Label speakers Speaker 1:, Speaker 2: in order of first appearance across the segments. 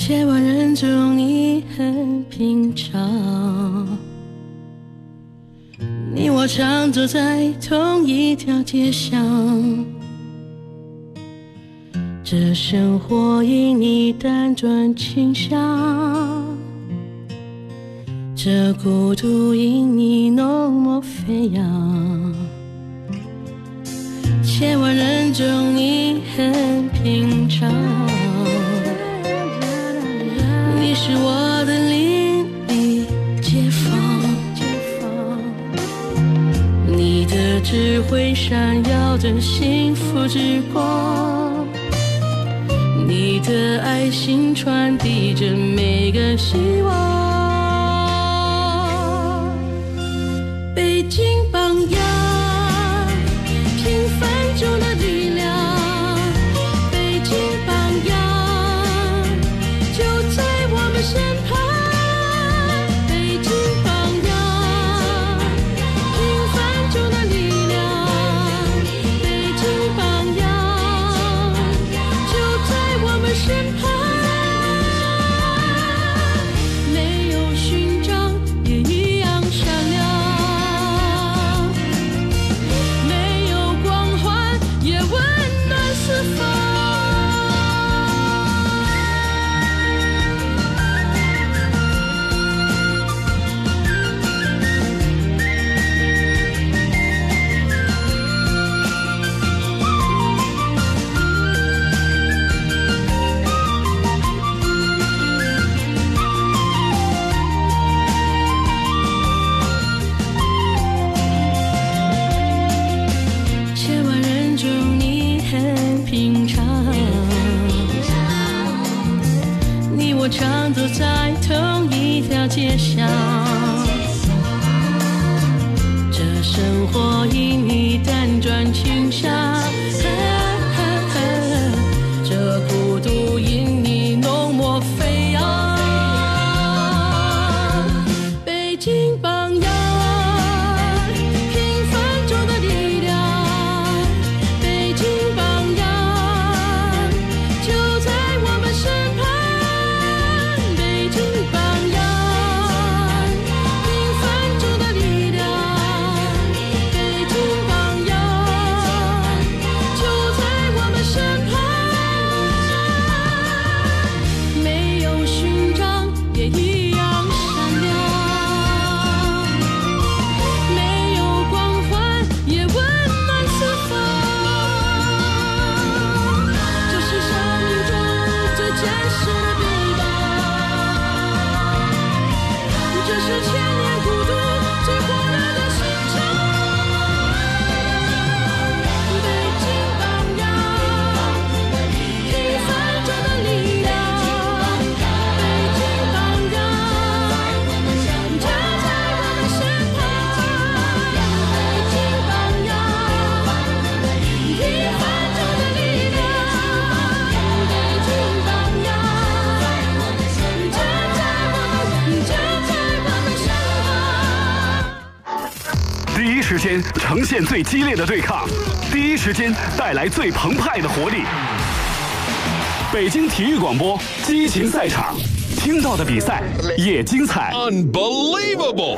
Speaker 1: 千万人中你很平常，你我常走在同一条街上，这生活因你辗转倾向，这孤独因你浓墨飞扬，千万人中你很平常，你是我的邻里街坊，你的智慧闪耀着幸福之光，你的爱心传递着每个希望。北京榜样，平凡中的力量，北京榜样就在我们身旁。北京榜样，平凡中的力量，北京榜样就在我们身旁。没有勋章也一样闪亮，没有光环也温暖四方。千万人中你很平常，你我常走在同一条街上，这生活因你辗转倾向，这孤独因你浓墨飞扬。北京榜样，平凡中的力量，北京榜样就在我们身旁。北京榜样，平凡中的力量，北京榜样就在我们身旁。没有勋章也一样闪亮，没有光环也温暖四方。这是生命中最真实的臂膀，这是千年孤独最火热的心肠。北京榜样，平凡中的力量，北京榜样就在我们身旁。北京榜样，平凡中的力量，北京榜样就在我们身旁。
Speaker 2: 第一时间呈现最激烈的对抗，第一时间带来最澎湃的活力。北京体育广播激情赛场，听到的比赛也精彩。
Speaker 3: Unbelievable！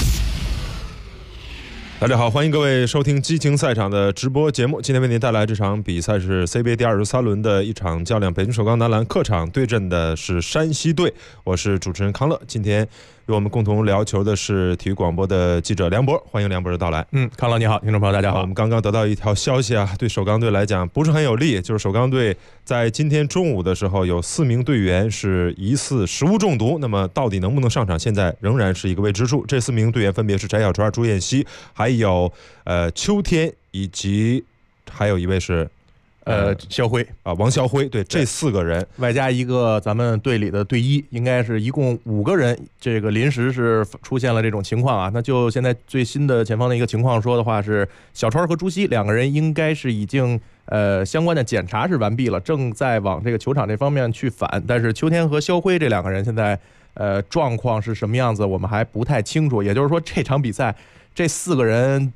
Speaker 4: 大家好，欢迎各位收听激情赛场的直播节目。今天为您带来这场比赛是 CBA 第23轮的一场较量，北京首钢男篮客场对阵的是山西队。我是主持人康乐，今天与我们共同聊球的是体育广播的记者梁博，欢迎梁博的到来。
Speaker 5: 康乐你好，听众朋友大家好。
Speaker 4: 我们刚刚得到一条消息啊，对首钢队来讲不是很有利，就是首钢队在今天中午的时候有4名队员是疑似食物中毒，那么到底能不能上场，现在仍然是一个未知数。这4名队员分别是翟小川、朱彦曦，还有秋天，以及还有一位是
Speaker 5: 肖辉
Speaker 4: 啊，王肖辉，对，这4个人
Speaker 5: 外加一个咱们队里的队医，应该是一共5个人。这个临时是出现了这种情况啊，那就现在最新的前方的一个情况说的话是，小川和朱熹2个人应该是已经相关的检查是完毕了，正在往这个球场这方面去返。但是秋天和肖辉这2个人现在状况是什么样子，我们还不太清楚。也就是说，这场比赛这4个人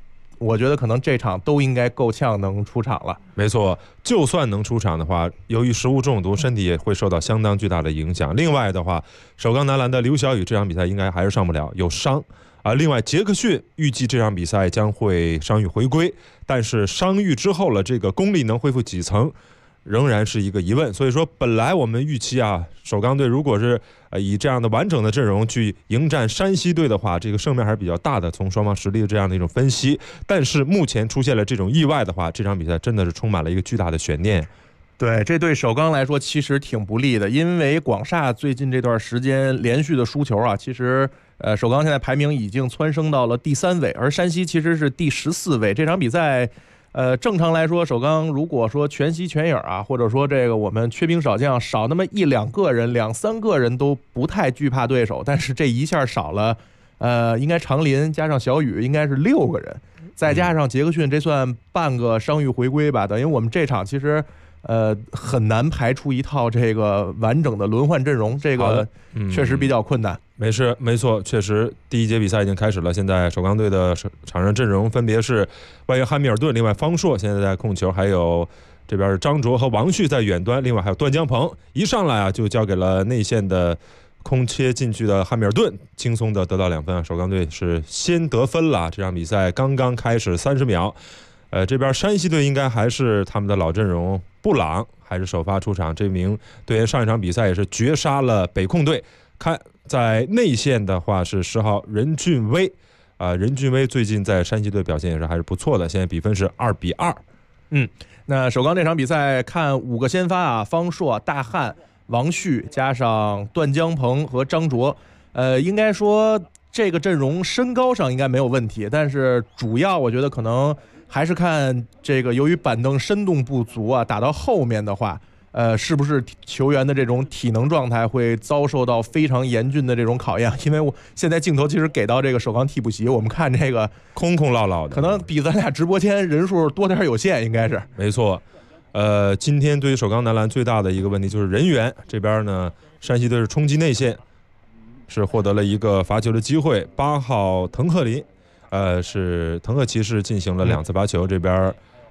Speaker 5: 我觉得可能这场都应该够呛能出场了。
Speaker 4: 没错，就算能出场的话，由于食物中毒，身体也会受到相当巨大的影响。另外的话，首钢男篮的刘晓宇这场比赛应该还是上不了，有伤。另外杰克逊预计这场比赛将会伤愈回归，但是伤愈之后了，这个功力能恢复几成，仍然是一个疑问。所以说，本来我们预期首钢队如果是以这样的完整的阵容去迎战山西队的话，这个胜面还是比较大的，从双方实力的这样的一种分析。但是目前出现了这种意外的话，这场比赛真的是充满了一个巨大的悬念。
Speaker 5: 对，这对首钢来说其实挺不利的，因为广厦最近这段时间连续的输球其实首钢现在排名已经蹿升到了第3位，而山西其实是第14位。这场比赛正常来说，首钢如果说全息全影或者说这个我们缺兵少将，少那么1-2个人、2-3个人都不太惧怕对手，但是这一下少了应该长林加上小雨应该是6个人，再加上杰克逊，这算半个伤愈回归吧，等于我们这场其实很难排出一套这个完整的轮换阵容，这个确实比较困难。
Speaker 4: 没错，确实第一节比赛已经开始了。现在首钢队的场上阵容分别是外援汉密尔顿，另外方硕现在在控球，还有这边是张卓和王旭在远端，另外还有段江鹏。一上来就交给了内线的空切进去的汉密尔顿，轻松的得到2分。首钢队是先得分了。这场比赛刚刚开始30秒。这边山西队应该还是他们的老阵容，布朗还是首发出场。这名队员上一场比赛也是绝杀了北控队。看在内线的话是10号任俊威，任俊威最近在山西队表现也是还是不错的。现在比分是2-2。
Speaker 5: 那首钢这场比赛看5个先发方硕、大汉、王旭加上段江鹏和张卓，应该说这个阵容身高上应该没有问题，但是主要我觉得可能还是看这个，由于板凳深度不足打到后面的话，是不是球员的这种体能状态会遭受到非常严峻的这种考验？因为我现在镜头其实给到这个首钢替补席，我们看这个
Speaker 4: 空空落落的，
Speaker 5: 可能比咱俩直播间人数多点有限，应该是
Speaker 4: 没错。今天对于首钢男篮最大的一个问题就是人员这边呢，山西队是冲击内线，是获得了一个罚球的机会。8号滕赫林。是滕赫骑士进行了2次罚球，这边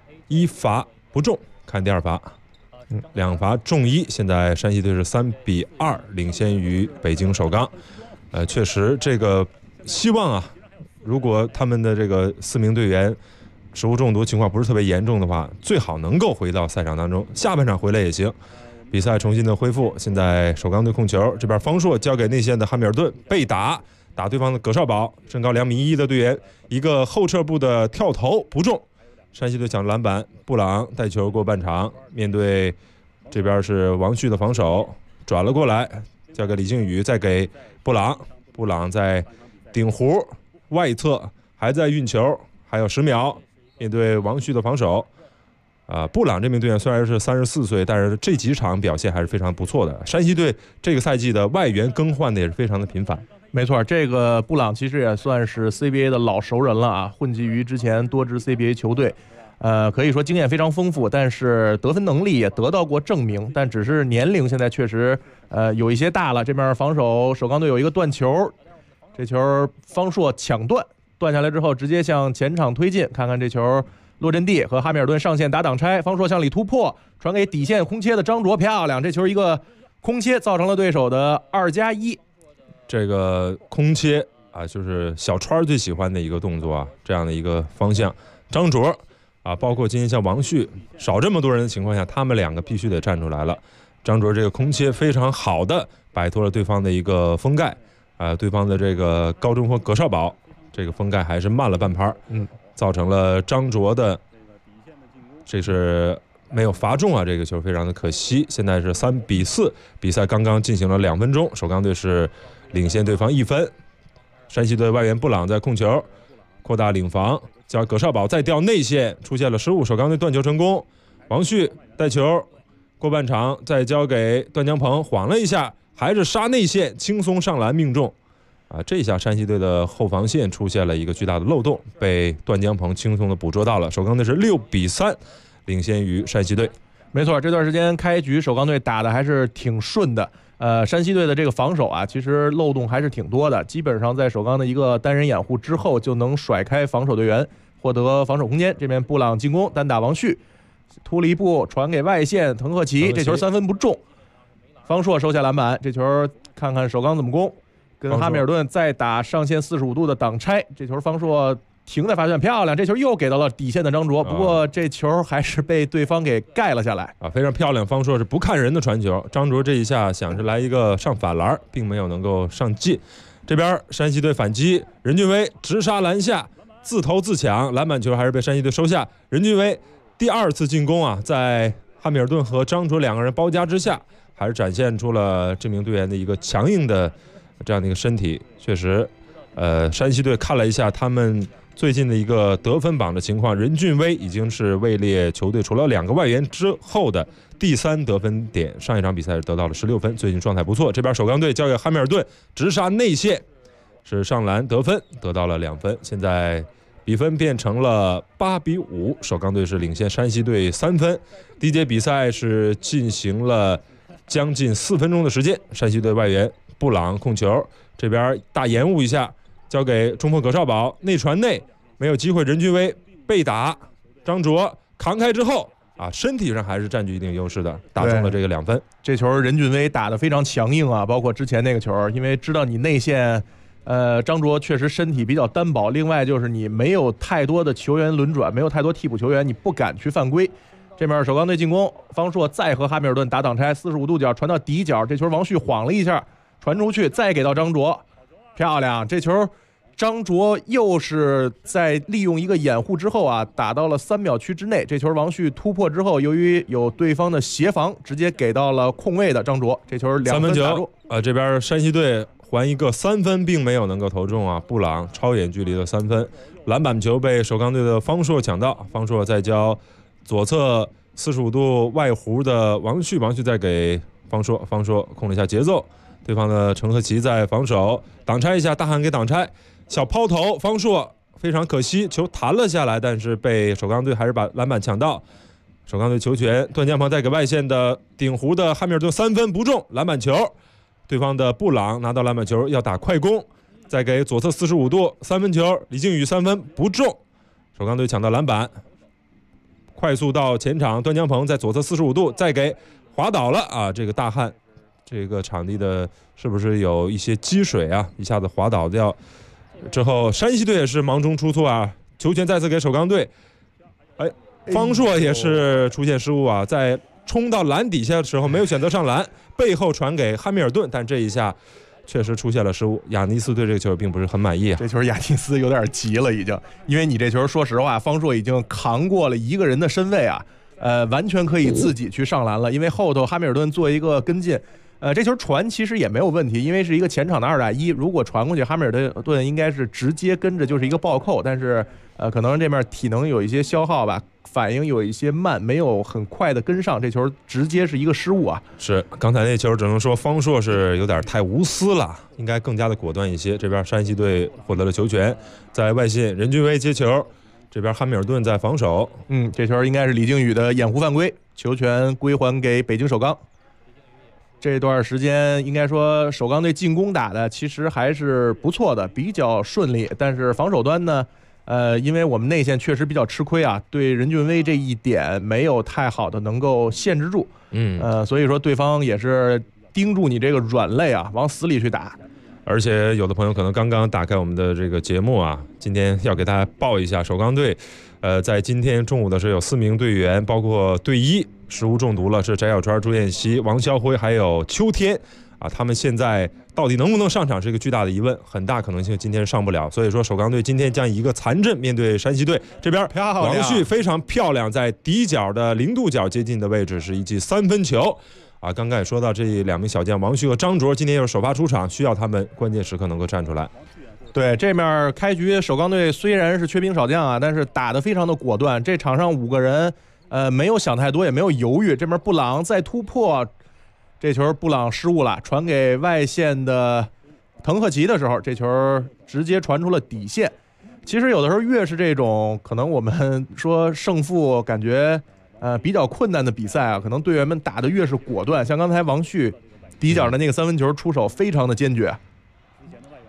Speaker 4: 1罚不中，看第2罚，2罚中1。现在山西队是3-2领先于北京首钢。确实这个希望如果他们的这个4名队员食物中毒情况不是特别严重的话，最好能够回到赛场当中，下半场回来也行。比赛重新的恢复，现在首钢队控球，这边方硕交给内线的汉密尔顿，被打对方的葛少宝，身高2.1米的队员，一个后撤步的跳投不中，山西队抢篮板，布朗带球过半场，面对这边是王旭的防守，转了过来，交给李靖宇，再给布朗在顶弧外侧还在运球，还有10秒，面对王旭的防守。布朗这名队员虽然是34岁，但是这几场表现还是非常不错的。山西队这个赛季的外援更换的也是非常的频繁。
Speaker 5: 没错，这个布朗其实也算是 CBA 的老熟人了混迹于之前多支 CBA 球队，可以说经验非常丰富，但是得分能力也得到过证明，但只是年龄现在确实有一些大了。这边防守首钢队有一个断球，这球方硕抢断下来之后直接向前场推进，看看这球洛振帝和哈密尔顿上线打挡拆，方硕向里突破，传给底线空切的张卓，漂亮，这球一个空切造成了对手的2+1。
Speaker 4: 这个空切就是小川最喜欢的一个动作这样的一个方向。张卓包括今天像王旭少这么多人的情况下，他们2个必须得站出来了。张卓这个空切非常好的摆脱了对方的一个封盖，对方的这个高中锋葛少宝这个封盖还是慢了半拍，造成了张卓的这是没有罚中这个球非常的可惜。现在是3-4，比赛刚刚进行了2分钟，首钢队是领先对方1分。山西队外援布朗在控球，扩大领防，叫葛少宝再掉内线，出现了失误，首钢队断球成功。王旭带球过半场，再交给段江鹏，晃了一下，还是杀内线，轻松上篮命中。这一下山西队的后防线出现了一个巨大的漏洞，被段江鹏轻松的捕捉到了。首钢队是6-3领先于山西队。
Speaker 5: 没错，这段时间开局首钢队打的还是挺顺的。山西队的这个防守其实漏洞还是挺多的，基本上在首钢的一个单人掩护之后就能甩开防守队员， 获得防守空间。这边布朗进攻单打王旭，突了一步传给外线滕赫奇，这球3分不中。方硕收下篮板，这球看看首钢怎么攻，跟哈密尔顿再打上线45度的挡拆，这球方硕停在罚线，漂亮！这球又给到了底线的张卓，不过这球还是被对方给盖了下来
Speaker 4: 啊，非常漂亮。方硕是不看人的传球，张卓这一下想着来一个上反篮，并没有能够上进。这边山西队反击，任俊威直杀篮下，自投自抢，篮板球还是被山西队收下。任俊威第2次进攻啊，在哈密尔顿和张卓2个人包夹之下，还是展现出了这名队员的一个强硬的这样的一个身体。确实，山西队看了一下他们最近的一个得分榜的情况，任俊威已经是位列球队除了2个外援之后的第3得分点，上一场比赛得到了16分，最近状态不错。这边首钢队交给哈密尔顿，直杀内线，是上篮得分，得到了2分。现在比分变成了8-5，首钢队是领先山西队3分。第一节比赛是进行了将近4分钟的时间，山西队外援布朗控球，这边大延误一下，交给中锋葛少宝，内传内没有机会，任俊威被打，张卓扛开之后啊，身体上还是占据一定优势的，打中了这个2分。
Speaker 5: 这球任俊威打得非常强硬啊，包括之前那个球，因为知道你内线，张卓确实身体比较单薄，另外就是你没有太多的球员轮转，没有太多替补球员，你不敢去犯规。这边首钢队进攻，方硕再和哈密尔顿打挡拆，45度角传到底角，这球王旭晃了一下，传出去，再给到张卓，漂亮！这球张卓又是在利用一个掩护之后啊，打到了3秒区之内。这球王旭突破之后，由于有对方的协防，直接给到了空位的张卓，这球2分打中。
Speaker 4: 这边山西队还一个3分，并没有能够投中啊。布朗超远距离的3分，篮板球被首钢队的方硕抢到，方硕再交左侧45度外弧的王旭，王旭再给方硕，方硕控了一下节奏，对方的陈赫奇在防守挡拆一下，大汉给挡拆，小抛投，方硕非常可惜，球弹了下来，但是被首钢队还是把篮板抢到。首钢队球权，段江鹏再给外线的顶弧的哈密尔顿3分不中，篮板球，对方的布朗拿到篮板球要打快攻，再给左侧45度3分球，李靖宇3分不中，首钢队抢到篮板，快速到前场，段江鹏在左侧45度再给滑倒了啊！这个大汉，这个场地的是不是有一些积水啊？一下子滑倒掉之后，山西队也是忙中出错啊！球权再次给首钢队，方硕也是出现失误啊，在冲到篮底下的时候没有选择上篮，背后传给哈密尔顿，但这一下确实出现了失误。亚尼斯对这个球并不是很满意啊，
Speaker 5: 这球亚尼斯有点急了，已经，因为你这球说实话，方硕已经扛过了一个人的身位啊，完全可以自己去上篮了，因为后头哈密尔顿做一个跟进。这球传其实也没有问题，因为是一个前场的2打1，如果传过去，哈密尔顿应该是直接跟着就是一个暴扣，但是可能这面体能有一些消耗吧，反应有一些慢，没有很快的跟上，这球直接是一个失误啊。
Speaker 4: 是，刚才那球只能说方硕是有点太无私了，应该更加的果断一些。这边山西队获得了球权，在外线任俊威接球，这边哈密尔顿在防守。
Speaker 5: 这球应该是李靖宇的掩护犯规，球权归还给北京首钢。这段时间应该说首钢队进攻打的其实还是不错的，比较顺利，但是防守端呢，因为我们内线确实比较吃亏啊，对任俊威这一点没有太好的能够限制住，所以说对方也是盯住你这个软肋啊，往死里去打。
Speaker 4: 而且有的朋友可能刚刚打开我们的这个节目啊，今天要给大家报一下首钢队，在今天中午的时候有4名队员，包括队医食物中毒了，是翟小川、朱彦西、王霄辉还有邱天啊，他们现在到底能不能上场是一个巨大的疑问，很大可能性今天上不了，所以说首钢队今天将以一个残阵面对山西队。这边王旭非常漂亮，在底角的0度角接近的位置是一记3分球啊。刚刚也说到这2名小将王旭和张卓今天又是首发出场，需要他们关键时刻能够站出来。
Speaker 5: 对，这面开局首钢队虽然是缺兵少将啊，但是打得非常的果断，这场上5个人没有想太多，也没有犹豫。这边布朗再突破，这球布朗失误了，传给外线的滕赫奇的时候，这球直接传出了底线。其实有的时候越是这种可能我们说胜负感觉比较困难的比赛啊，可能队员们打得越是果断，像刚才王旭底角的那个3分球出手非常的坚决。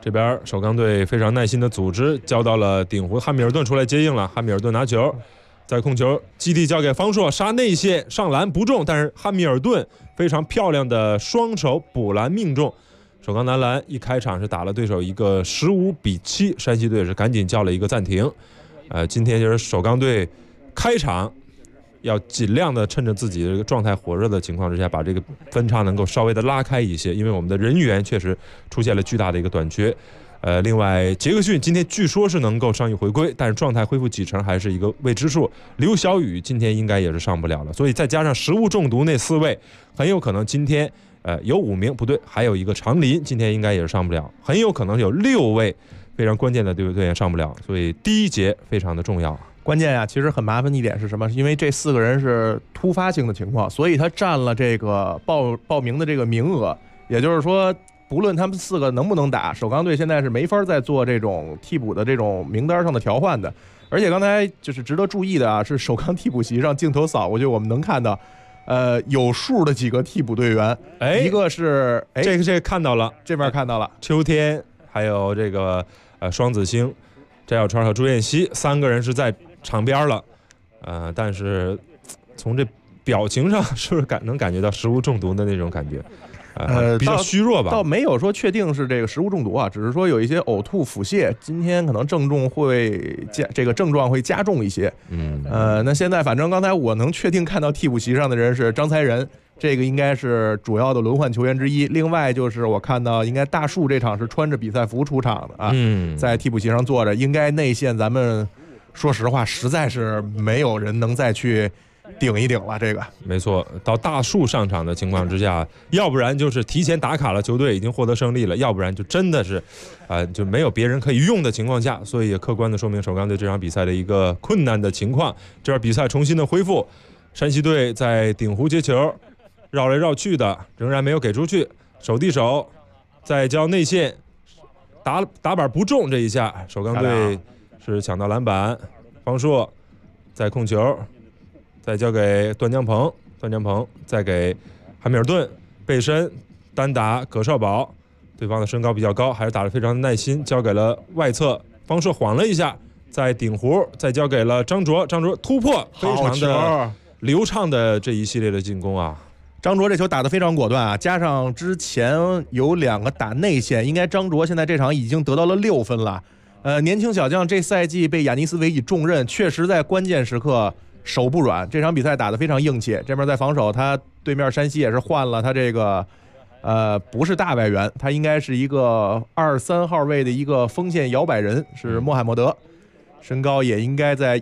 Speaker 4: 这边首钢队非常耐心的组织，交到了顶湖，汉密尔顿出来接应了，汉密尔顿拿球，在控球基地交给方硕，杀内线上篮不中，但是汉密尔顿非常漂亮的双手补篮命中。首钢男篮一开场是打了对手一个15-7，山西队是赶紧叫了一个暂停。今天就是首钢队开场要尽量的趁着自己这个状态火热的情况之下，把这个分差能够稍微的拉开一些，因为我们的人员确实出现了巨大的一个短缺。另外杰克逊今天据说是能够伤愈回归，但是状态恢复几成还是一个未知数。刘晓宇今天应该也是上不了了，所以再加上食物中毒那4位，很有可能今天有5名不对，还有一个长林今天应该也是上不了，很有可能有6位非常关键的队员上不了，所以第一节非常的重要。
Speaker 5: 关键呀，其实很麻烦的一点是什么？因为这4个人是突发性的情况，所以他占了这个报名的这个名额。也就是说，不论他们4个能不能打，首钢队现在是没法再做这种替补的这种名单上的调换的。而且刚才就是值得注意的啊，是首钢替补席上镜头扫过去，我们能看到，有数的几个替补队员，一个是
Speaker 4: 这个看到了，
Speaker 5: 这边看到了
Speaker 4: 秋天，还有这个双子星、翟小川和朱彦西3个人是在场边了，但是从这表情上是不是能感觉到食物中毒的那种感觉？比较虚弱吧，
Speaker 5: 倒没有说确定是这个食物中毒啊，只是说有一些呕吐、腹泻，今天可能症状会加重一些。那现在反正刚才我能确定看到替补席上的人是张才仁，这个应该是主要的轮换球员之一。另外就是我看到应该大树这场是穿着比赛服出场的啊，在替补席上坐着，应该内线咱们说实话实在是没有人能再去顶一顶了，这个
Speaker 4: 没错。到大树上场的情况之下，要不然就是提前打卡了球队已经获得胜利了，要不然就真的是就没有别人可以用的情况下，所以也客观的说明首钢队这场比赛的一个困难的情况。这场比赛重新的恢复，山西队在顶湖接球绕来绕去的，仍然没有给出去，手递手再交内线打板不中，这一下首钢队是抢到篮板，方硕再控球，再交给段江鹏，段江鹏再给汉密尔顿，背身单打葛少宝，对方的身高比较高，还是打得非常的耐心，交给了外侧，方硕晃了一下，在顶湖再交给了张卓，张卓突破，非常的流畅的这一系列的进攻啊。
Speaker 5: 张卓这球打得非常果断啊，加上之前有2个打内线，应该张卓现在这场已经得到了6分了。年轻小将这赛季被亚尼斯委以重任，确实在关键时刻手不软，这场比赛打得非常硬气。这边在防守，他对面山西也是换了他这个不是大外援，他应该是一个2-3号位的一个锋线摇摆人，是穆罕默德，身高也应该在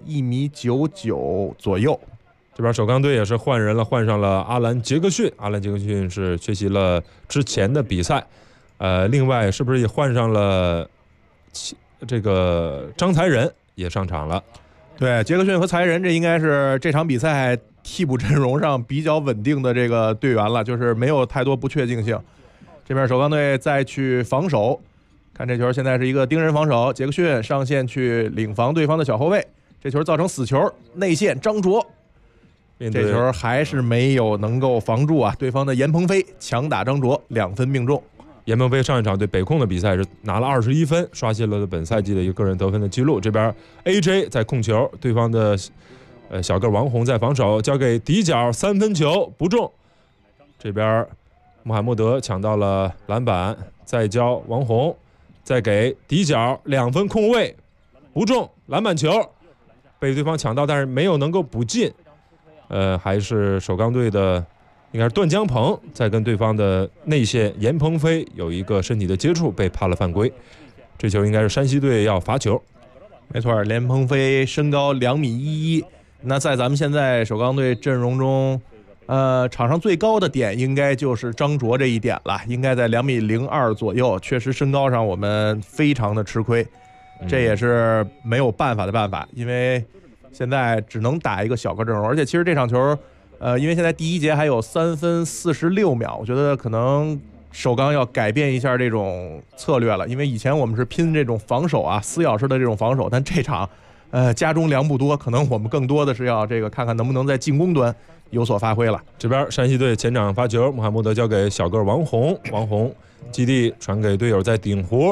Speaker 5: 1.99米左右。
Speaker 4: 这边首钢队也是换人了，换上了阿兰杰克逊，阿兰杰克逊是缺席了之前的比赛。另外是不是也换上了这个张才仁也上场了？
Speaker 5: 对，杰克逊和才仁这应该是这场比赛替补阵容上比较稳定的这个队员了，就是没有太多不确定性。这边首钢队再去防守，看这球现在是一个盯人防守，杰克逊上线去领防对方的小后卫，这球造成死球，内线张卓，这球还是没有能够防住啊！对方的严鹏飞强打张卓，2分命中。
Speaker 4: 严鹏飞上一场对北控的比赛是拿了21分，刷新了本赛季的一个个人得分的记录。这边 AJ 在控球，对方的小个王红在防守，交给底角3分球不中。这边穆罕默德抢到了篮板，再交王红，再给底角2分空位不中，篮板球被对方抢到，但是没有能够补进。还是首钢队的应该是段江鹏在跟对方的内线严鹏飞有一个身体的接触，被判了犯规。这球应该是山西队要罚球。
Speaker 5: 没错，严鹏飞身高2.11米，那在咱们现在首钢队阵容中，场上最高的点应该就是张卓这一点了，应该在2.02米左右。确实身高上我们非常的吃亏，这也是没有办法的办法，因为现在只能打一个小个阵容，而且其实这场球，因为现在第一节还有3分46秒，我觉得可能首钢要改变一下这种策略了，因为以前我们是拼这种防守啊，撕咬式的这种防守，但这场，家中粮不多，可能我们更多的是要这个看看能不能在进攻端有所发挥了。
Speaker 4: 这边山西队前场发球，穆罕默德交给小个王红，王红基地传给队友在顶湖，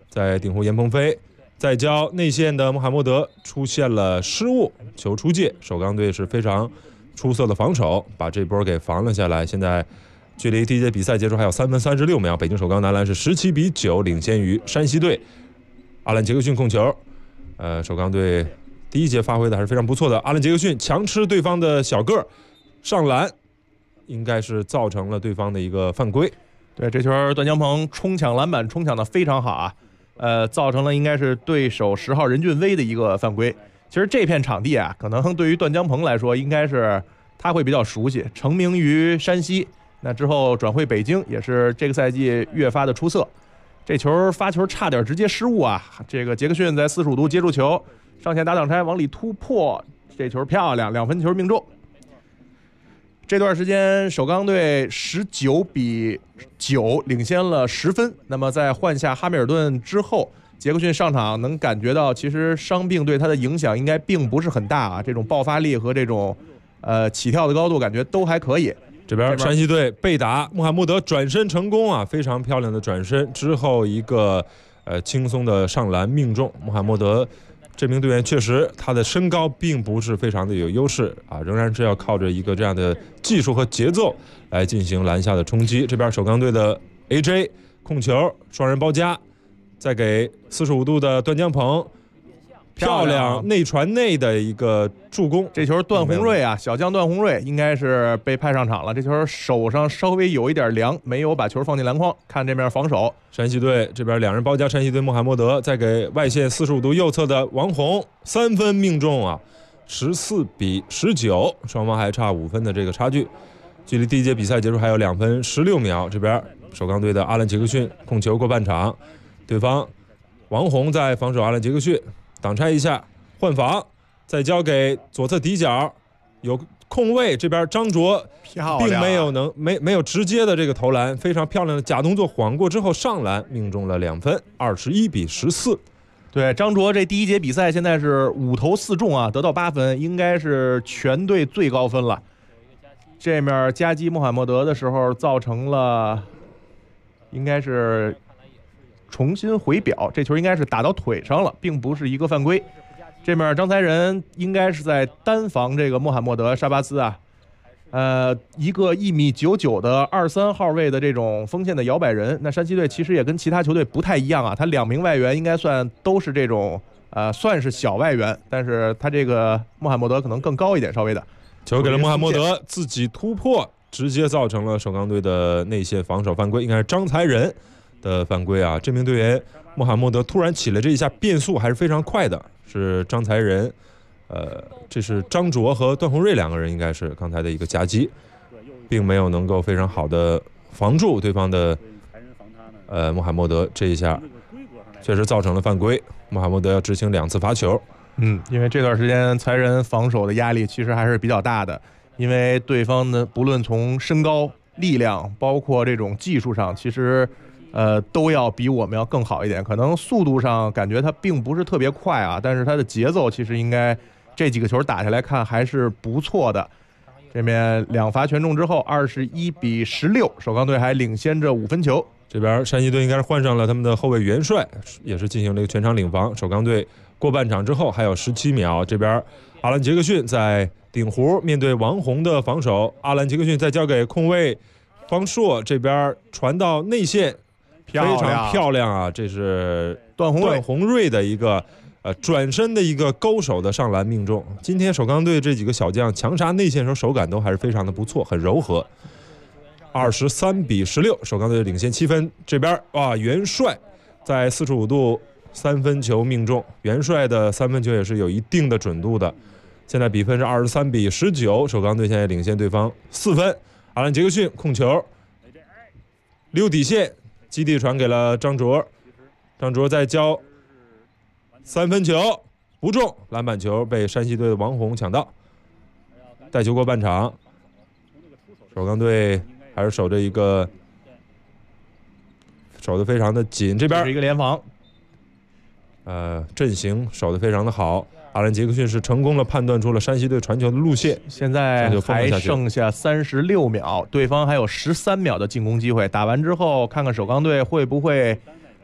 Speaker 4: 在顶湖严鹏飞再交内线的穆罕默德出现了失误，球出界，首钢队是非常出色的防守，把这波给防了下来。现在距离第一节比赛结束还有3分36秒，北京首钢男篮是17比9领先于山西队。阿兰杰克逊控球，首钢队第一节发挥的还是非常不错的。阿兰杰克逊强吃对方的小个儿，上篮，应该是造成了对方的一个犯规。
Speaker 5: 对，这球段江鹏冲抢篮板冲抢的非常好啊，造成了应该是对手10号任俊威的一个犯规。其实这片场地啊，可能对于段江鹏来说，应该是他会比较熟悉，成名于山西，那之后转会北京，也是这个赛季越发的出色。这球发球差点直接失误啊！这个杰克逊在45度接住球，上前打挡拆往里突破，这球漂亮，2分球命中。这段时间首钢队19比9领先了10分。那么在换下哈密尔顿之后，杰克逊上场能感觉到，其实伤病对他的影响应该并不是很大啊。这种爆发力和这种起跳的高度，感觉都还可以。
Speaker 4: 这边山西队被打，穆罕默德转身成功啊，非常漂亮的转身之后一个轻松的上篮命中。穆罕默德这名队员确实他的身高并不是非常的有优势啊，仍然是要靠着一个这样的技术和节奏来进行篮下的冲击。这边首钢队的 AJ 控球双人包夹，再给45度的段江鹏。漂亮内传内的一个助攻，
Speaker 5: 这球段宏瑞啊，小将段宏瑞应该是被派上场了。这球手上稍微有一点凉，没有把球放进篮筐。看这面防守，
Speaker 4: 山西队这边2人包夹，山西队穆罕默德再给外线45度右侧的王宏3分命中啊，14比19，双方还差5分的这个差距。距离第一节比赛结束还有2分16秒。这边首钢队的阿兰杰克逊控球过半场，对方王宏在防守阿兰杰克逊。挡拆一下，换防，再交给左侧底角，有空位。这边张卓并没有没有直接的这个投篮，非常漂亮的假动作晃过之后上篮，命中了2分，21比14。
Speaker 5: 对，张卓这第一节比赛现在是5投4中啊，得到8分，应该是全队最高分了。这面夹击穆罕默德的时候，造成了应该是。重新回表，这球应该是打到腿上了，并不是一个犯规。这面张才仁应该是在单防这个穆罕默德沙巴斯啊，一个1.99米的23号位的这种锋线的摇摆人。那山西队其实也跟其他球队不太一样啊，他2名外援应该都是这种算是小外援，但是他这个穆罕默德可能更高一点，稍微的。
Speaker 4: 球给了穆罕默德，自己突破，直接造成了首钢队的内线防守犯规，应该是张才仁的犯规啊！这名队员穆罕默德突然起来这一下变速还是非常快的，是张才仁，这是张卓和段宏瑞2个人应该是刚才的一个夹击，并没有能够非常好的防住对方的穆罕默德，这一下确实造成了犯规，穆罕默德要执行2次罚球。
Speaker 5: 因为这段时间才仁防守的压力其实还是比较大的，因为对方呢不论从身高、力量，包括这种技术上，其实。都要比我们要更好一点，可能速度上感觉他并不是特别快啊，但是他的节奏其实应该这几个球打下来看还是不错的。这面2罚全中之后21比16，首钢队还领先着5分球。
Speaker 4: 这边山西队应该是换上了他们的后卫元帅，也是进行了一个全场领防。首钢队过半场之后还有17秒，这边阿兰杰克逊在顶湖面对王宏的防守，阿兰杰克逊再交给控卫方硕，这边传到内线。非常漂亮啊！这是段宏瑞的一个转身的一个勾手的上篮命中。今天首钢队这几个小将强杀内线时候手感都还是非常的不错，很柔和。23比16，首钢队领先7分。这边元帅在45度3分球命中，元帅的3分球也是有一定的准度的。现在比分是23比19，首钢队现在领先对方4分。阿兰杰克逊控球溜底线。基地传给了张卓，张卓再交3分球不中，篮板球被山西队的王宏抢到，带球过半场。首钢队还是守着一个守得非常的紧，这边
Speaker 5: 是一个联防，
Speaker 4: 阵型守得非常的好。阿兰杰克逊是成功的判断出了山西队传球的路线，
Speaker 5: 现在还剩下36秒，对方还有13秒的进攻机会。打完之后，看看首钢队会不会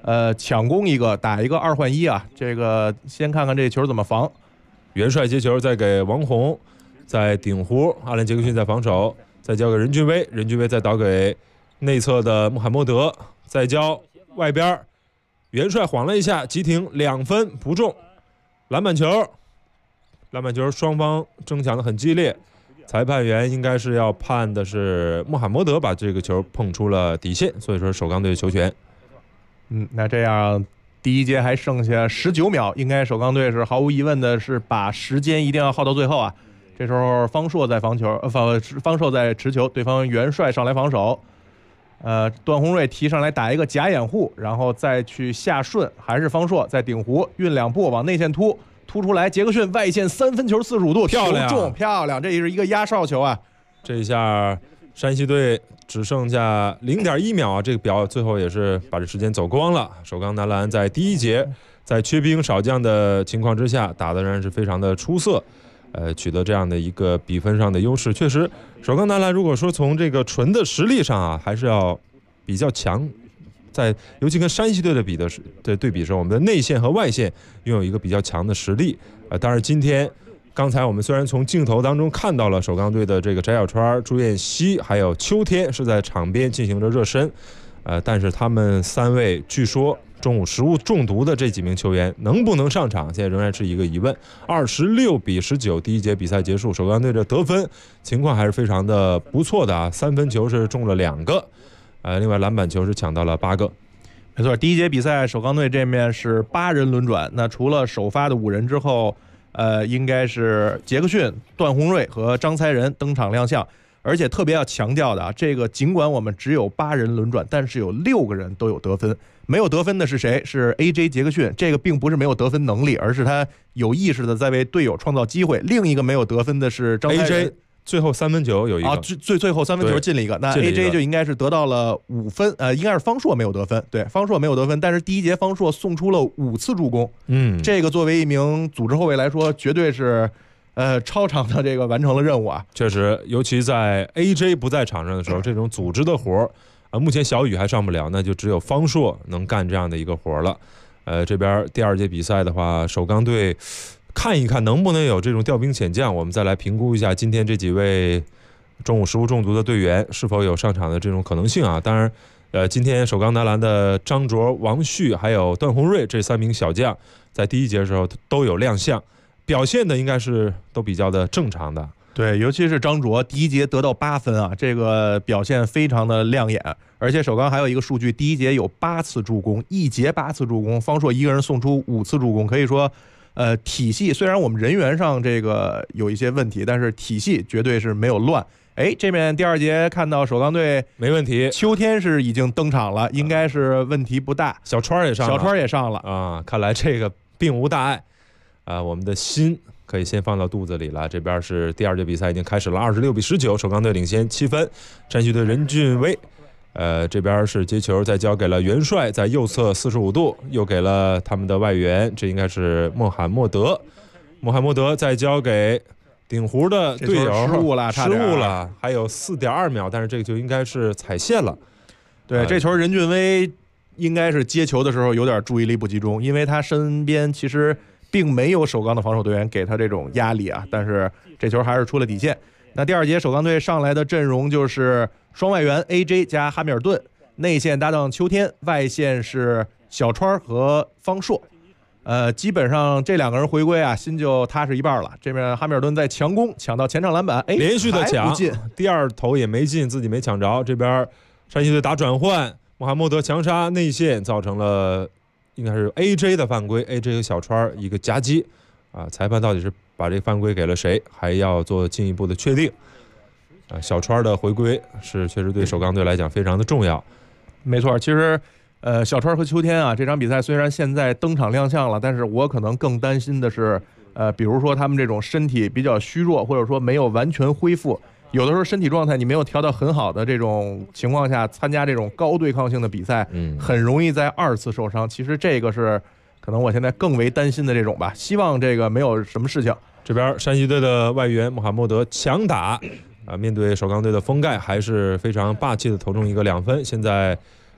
Speaker 5: 抢攻一个，打一个2换1啊。这个先看看这球怎么防。
Speaker 4: 元帅接球，再给王红，在顶弧，阿兰杰克逊在防守，再交给任俊威，任俊威再倒给内侧的穆罕默德，再交外边，元帅晃了一下，急停2分不中，篮板球，双方争抢的很激烈。裁判员应该是要判的是穆罕默德把这个球碰出了底线，所以说首钢队球权。
Speaker 5: 那这样第一节还剩下19秒，应该首钢队是毫无疑问的是把时间一定要耗到最后啊。这时候方硕在防球，方硕在持球，对方元帅上来防守。段宏瑞提上来打一个假掩护，然后再去下顺，还是方硕在顶弧运2步往内线突出来，杰克逊外线3分球45度，
Speaker 4: 漂亮，
Speaker 5: 球中漂亮，这是一个压哨球啊！
Speaker 4: 这一下山西队只剩下0.1秒啊，这个表最后也是把这时间走光了。首钢男篮在第一节在缺兵少将的情况之下，打得仍然是非常的出色，取得这样的一个比分上的优势。确实，首钢男篮如果说从这个纯的实力上啊，还是要比较强。尤其跟山西队的对比的时候，我们的内线和外线拥有一个比较强的实力。当然今天刚才我们虽然从镜头当中看到了首钢队的这个翟小川、朱彦西还有秋天是在场边进行着热身，但是他们3位据说中午食物中毒的这几名球员能不能上场，现在仍然是一个疑问。26-19，第一节比赛结束，首钢队的得分情况还是非常的不错的啊，3分球是中了2个。另外篮板球是抢到了8个。
Speaker 5: 没错，第一节比赛首钢队这面是8人轮转，那除了首发的5人之后，应该是杰克逊、段宏瑞和张才仁登场亮相。而且特别要强调的啊，这个尽管我们只有8人轮转，但是有6个人都有得分。没有得分的是谁？是 AJ 杰克逊。这个并不是没有得分能力，而是他有意识的在为队友创造机会。另一个没有得分的是张才仁。
Speaker 4: AJ最后3分球有一个
Speaker 5: 啊，最后3分球进了一个，那 AJ 就应该是得到了5分，应该是方硕没有得分，对，方硕没有得分，但是第一节方硕送出了5次助攻，这个作为一名组织后卫来说，绝对是超常的这个完成了任务啊，
Speaker 4: 确实，尤其在 AJ 不在场上的时候，这种组织的活目前小雨还上不了，那就只有方硕能干这样的一个活了。这边第2节比赛的话，首钢队。看一看能不能有这种调兵遣将，我们再来评估一下今天这几位中午食物中毒的队员是否有上场的这种可能性啊。当然，今天首钢男篮的张卓、王旭还有段宏瑞这3名小将，在第一节的时候都有亮相，表现的应该是都比较的正常的。
Speaker 5: 对，尤其是张卓，第一节得到8分啊，这个表现非常的亮眼。而且首钢还有一个数据，第一节有8次助攻，一节8次助攻，方硕一个人送出5次助攻，可以说。体系虽然我们人员上这个有一些问题，但是体系绝对是没有乱。这面第2节看到首钢队
Speaker 4: 没问题，
Speaker 5: 秋天是已经登场了，应该是问题不大。
Speaker 4: 小川也上了啊，看来这个并无大碍啊。我们的心可以先放到肚子里了。这边是第2节比赛已经开始了，26-19，首钢队领先7分。山西队任俊威。这边是接球，再交给了元帅，在右侧45度，又给了他们的外援，这应该是穆罕默德。穆罕默德再交给顶弧的队友，
Speaker 5: 失误了，
Speaker 4: 还有4.2秒，但是这个就应该是踩线了。
Speaker 5: 对，这球任俊威应该是接球的时候有点注意力不集中，因为他身边其实并没有首钢的防守队员给他这种压力啊，但是这球还是出了底线。那第2节首钢队上来的阵容就是双外援 AJ 加哈密尔顿，内线搭档秋天，外线是小川和方硕。基本上这2个人回归啊，心就踏实一半了。这边哈密尔顿在强攻，抢到前场篮板，
Speaker 4: 连续的抢，
Speaker 5: 进
Speaker 4: 第2投也没进，自己没抢着。这边山西队打转换，穆罕默德强杀内线，造成了应该是 AJ 的犯规 ，AJ 和小川一个夹击啊，裁判到底是把这犯规给了谁，还要做进一步的确定。小川的回归是确实对首钢队来讲非常的重要。
Speaker 5: 没错，其实小川和秋天啊，这场比赛虽然现在登场亮相了，但是我可能更担心的是比如说他们这种身体比较虚弱，或者说没有完全恢复，有的时候身体状态你没有调到很好的这种情况下，参加这种高对抗性的比赛，很容易在2次受伤。其实这个是可能我现在更为担心的这种吧，希望这个没有什么事情。
Speaker 4: 这边山西队的外援穆罕默德强打面对首钢队的封盖还是非常霸气的投中一个2分。现在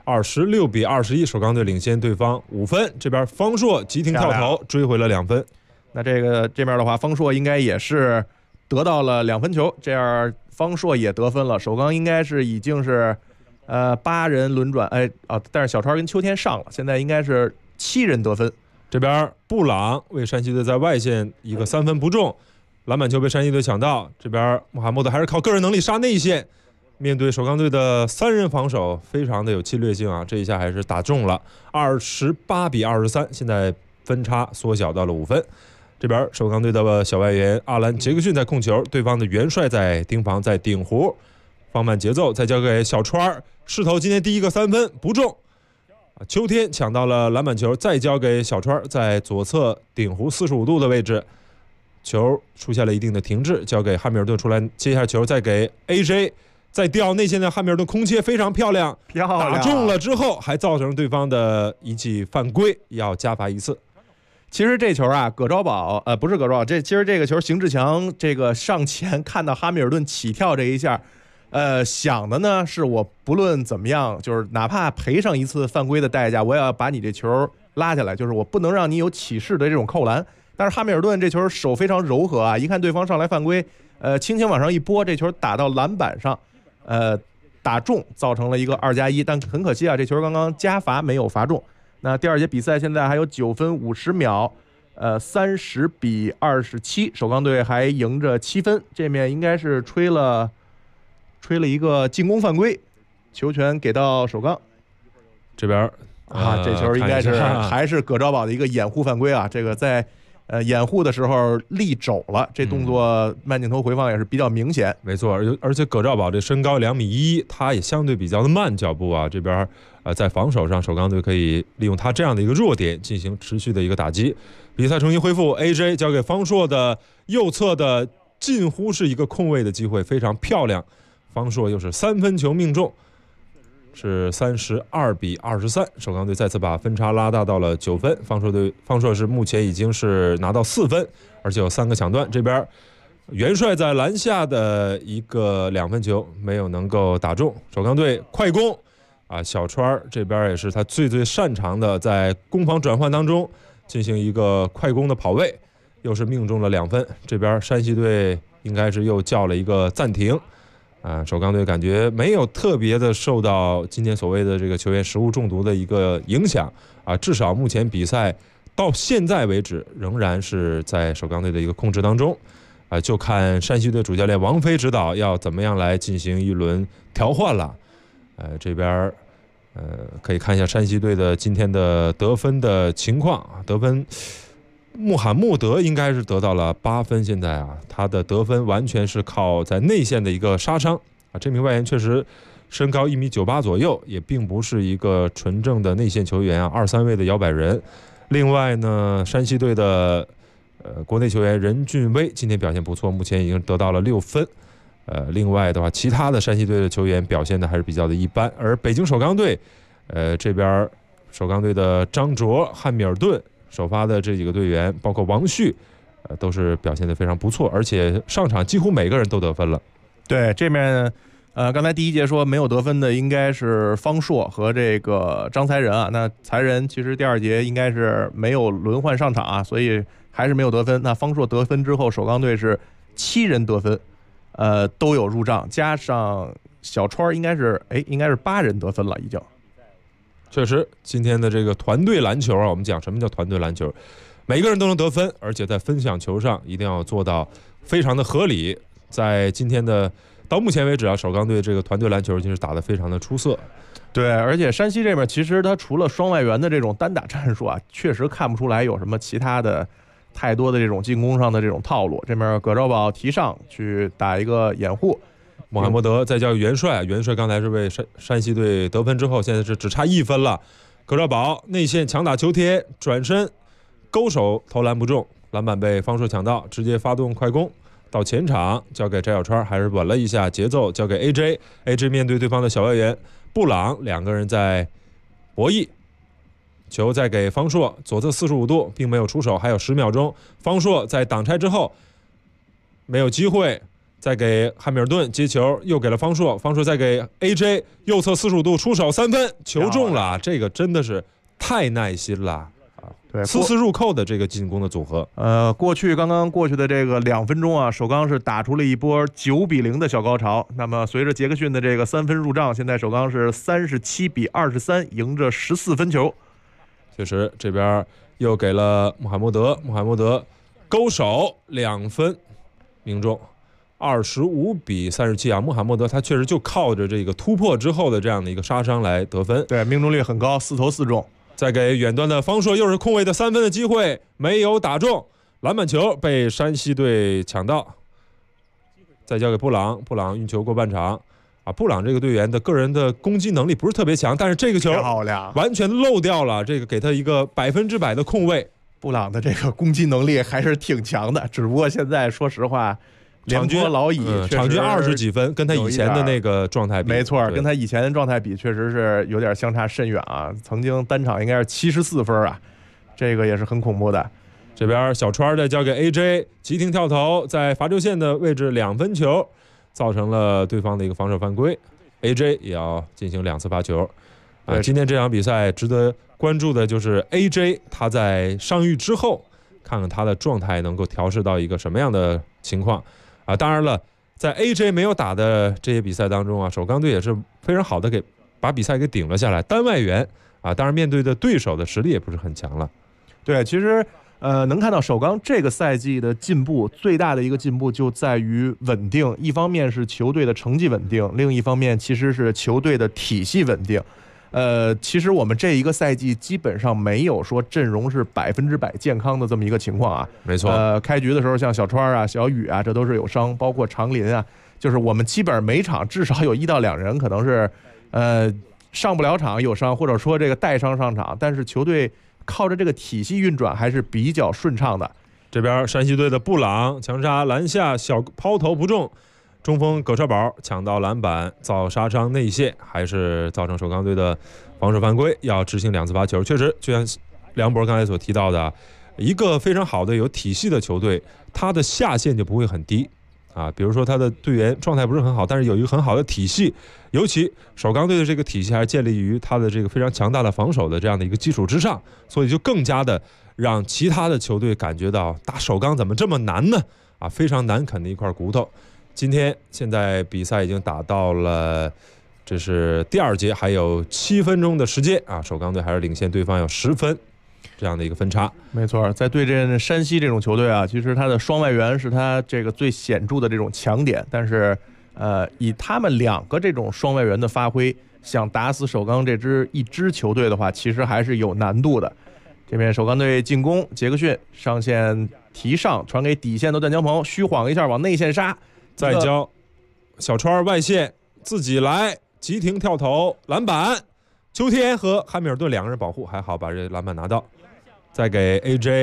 Speaker 4: 26-21，首钢队领先对方5分。这边方硕急停跳投追回了2分。
Speaker 5: 那这面的话，方硕应该也是得到了2分球，这样方硕也得分了。首钢应该是已经是8人轮转，但是小川跟秋天上了，现在应该是7人得分。
Speaker 4: 这边布朗为山西队在外线一个3分不中，篮板球被山西队抢到。这边穆罕默德还是靠个人能力杀内线，面对首钢队的3人防守，非常的有侵略性啊！这一下还是打中了，28-23，现在分差缩小到了5分。这边首钢队的小外援阿兰·杰克逊在控球，对方的元帅在盯防，在顶弧，放慢节奏，再交给小川，势头今天第一个3分不中。秋天抢到了篮板球，再交给小川，在左侧顶弧45度的位置，球出现了一定的停滞，交给汉密尔顿出来接下球，再给 AJ， 再吊内线的汉密尔顿空切非常漂亮，打中了之后还造成对方的一记犯规，要加罚1次。
Speaker 5: 其实这球啊，葛昭宝不是葛昭宝，其实这个球邢志强这个上前看到哈密尔顿起跳这一下，想的呢是我不论怎么样，就是哪怕赔上1次犯规的代价，我也要把你这球拉下来，就是我不能让你有起势的这种扣篮。但是哈密尔顿这球手非常柔和啊，一看对方上来犯规，轻轻往上一拨，这球打到篮板上，打中，造成了一个2+1，但很可惜啊，这球刚刚加罚没有罚中。那第二节比赛现在还有9分50秒，30-27，首钢队还赢着7分。这面应该是吹了一个进攻犯规，球权给到首钢
Speaker 4: 这边
Speaker 5: 这球应该是还是葛昭宝的一个掩护犯规啊，这个在掩护的时候立肘了，这动作慢镜头回放也是比较明显。
Speaker 4: 没错，而且葛兆宝这身高2.1米，他也相对比较的慢脚步啊。这边在防守上，首钢队可以利用他这样的一个弱点进行持续的一个打击。比赛重新恢复 ，AJ 交给方硕的右侧的近乎是一个空位的机会，非常漂亮。方硕又是3分球命中，是32-23，首钢队再次把分差拉大到了9分。方硕是目前已经是拿到4分，而且有3个抢断。这边元帅在篮下的一个2分球没有能够打中，首钢队快攻啊，小川这边也是他最擅长的，在攻防转换当中进行一个快攻的跑位，又是命中了2分。这边山西队应该是又叫了一个暂停。首钢队感觉没有特别的受到今天所谓的这个球员食物中毒的一个影响啊，至少目前比赛到现在为止仍然是在首钢队的一个控制当中啊，就看山西队主教练王飞指导要怎么样来进行一轮调换了。这边可以看一下山西队的今天的得分的情况啊，得分。穆罕默德应该是得到了8分，现在啊，他的得分完全是靠在内线的一个杀伤啊。这名外援确实身高1.98米左右，也并不是一个纯正的内线球员啊，2-3位的摇摆人。另外呢，山西队的国内球员任俊威今天表现不错，目前已经得到了6分。另外的话，其他的山西队的球员表现的还是比较的一般。而北京首钢队，这边首钢队的张卓、汉密尔顿。首发的这几个队员，包括王旭，都是表现得非常不错，而且上场几乎每个人都得分了。
Speaker 5: 对，这面刚才第一节说没有得分的应该是方硕和这个张才仁啊，那才仁其实第2节应该是没有轮换上场啊，所以还是没有得分。那方硕得分之后，首钢队是7人得分，都有入账，加上小川应该是8人得分了已经。
Speaker 4: 确实，今天的这个团队篮球啊，我们讲什么叫团队篮球，每个人都能得分，而且在分享球上一定要做到非常的合理。在今天的到目前为止啊，首钢队这个团队篮球就是打得非常的出色。
Speaker 5: 对，而且山西这边其实他除了双外援的这种单打战术啊，确实看不出来有什么其他的太多的这种进攻上的这种套路。这边葛兆宝提上去打一个掩护。
Speaker 4: 穆罕默德再交给元帅，元帅刚才是为山西队得分之后，现在是只差1分了。葛兆宝内线强打球贴，转身勾手投篮不中，篮板被方硕抢到，直接发动快攻到前场，交给翟小川，还是稳了一下节奏，交给 AJ 面对对方的小外援布朗，两个人在博弈，球再给方硕，左侧45度，并没有出手，还有10秒钟。方硕在挡拆之后没有机会， 再给汉密尔顿接球，又给了方硕，方硕再给 AJ 右侧45度出手3分，球中了，这个真的是太耐心了。
Speaker 5: 对，
Speaker 4: 丝丝入扣的这个进攻的组合。
Speaker 5: 刚刚过去的这个2分钟啊，首钢是打出了一波9-0的小高潮。那么随着杰克逊的这个3分入账，现在首钢是37-23赢着14分球。
Speaker 4: 确实，这边又给了穆罕默德勾手2分命中，25-37啊。穆罕默德他确实就靠着这个突破之后的这样的一个杀伤来得分，
Speaker 5: 对，命中率很高，4投4中。
Speaker 4: 再给远端的方硕，又是空位的3分的机会，没有打中，篮板球被山西队抢到，再交给布朗，布朗运球过半场啊。布朗这个队员的个人的攻击能力不是特别强，但是这个球
Speaker 5: 漂亮，
Speaker 4: 完全漏掉了，这个给他一个100%的空位。
Speaker 5: 布朗的这个攻击能力还是挺强的，只不过现在说实话，
Speaker 4: 场均
Speaker 5: 老矣，
Speaker 4: 场均20几分，跟他以前的那个状态比，
Speaker 5: 没错，跟他以前的状态比，确实是有点相差甚远啊。曾经单场应该是74分啊，这个也是很恐怖的。
Speaker 4: 这边小川再交给 AJ， 急停跳投，在罚球线的位置2分球，造成了对方的一个防守犯规。AJ 也要进行2次罚球。今天这场比赛值得关注的就是 AJ， 他在伤愈之后，看看他的状态能够调试到一个什么样的情况。当然了，在 AJ 没有打的这些比赛当中啊，首钢队也是非常好的把比赛给顶了下来。单外援当然面对的对手的实力也不是很强了。
Speaker 5: 对，其实能看到首钢这个赛季的进步，最大的一个进步就在于稳定。一方面是球队的成绩稳定，另一方面其实是球队的体系稳定。其实我们这一个赛季基本上没有说阵容是100%健康的这么一个情况啊。
Speaker 4: 没错。
Speaker 5: 开局的时候像小川啊、小雨啊，这都是有伤，包括长林啊，就是我们基本每场至少有1到2人可能是上不了场有伤，或者说这个带伤上场，但是球队靠着这个体系运转还是比较顺畅的。
Speaker 4: 这边山西队的布朗强杀篮下小抛投不中，中锋葛超宝抢到篮板遭杀伤内线，还是造成首钢队的防守犯规，要执行2次罚球。确实就像梁博刚才所提到的，一个非常好的有体系的球队，他的下限就不会很低比如说他的队员状态不是很好，但是有一个很好的体系，尤其首钢队的这个体系还是建立于他的这个非常强大的防守的这样的一个基础之上，所以就更加的让其他的球队感觉到打首钢怎么这么难呢？非常难啃的一块骨头。现在比赛已经打到了，这是第2节，还有7分钟的时间首钢队还是领先对方有10分这样的一个分差。
Speaker 5: 没错，在对阵山西这种球队其实他的双外援是他这个最显著的这种强点，但是以他们2个这种双外援的发挥，想打死首钢一支球队的话，其实还是有难度的。这边首钢队进攻，杰克逊上线提上，传给底线的段江鹏，虚晃一下往内线杀，
Speaker 4: 再交小川外线自己来急停跳投篮板，秋天和汉密尔顿2个人保护，还好把这篮板拿到。再给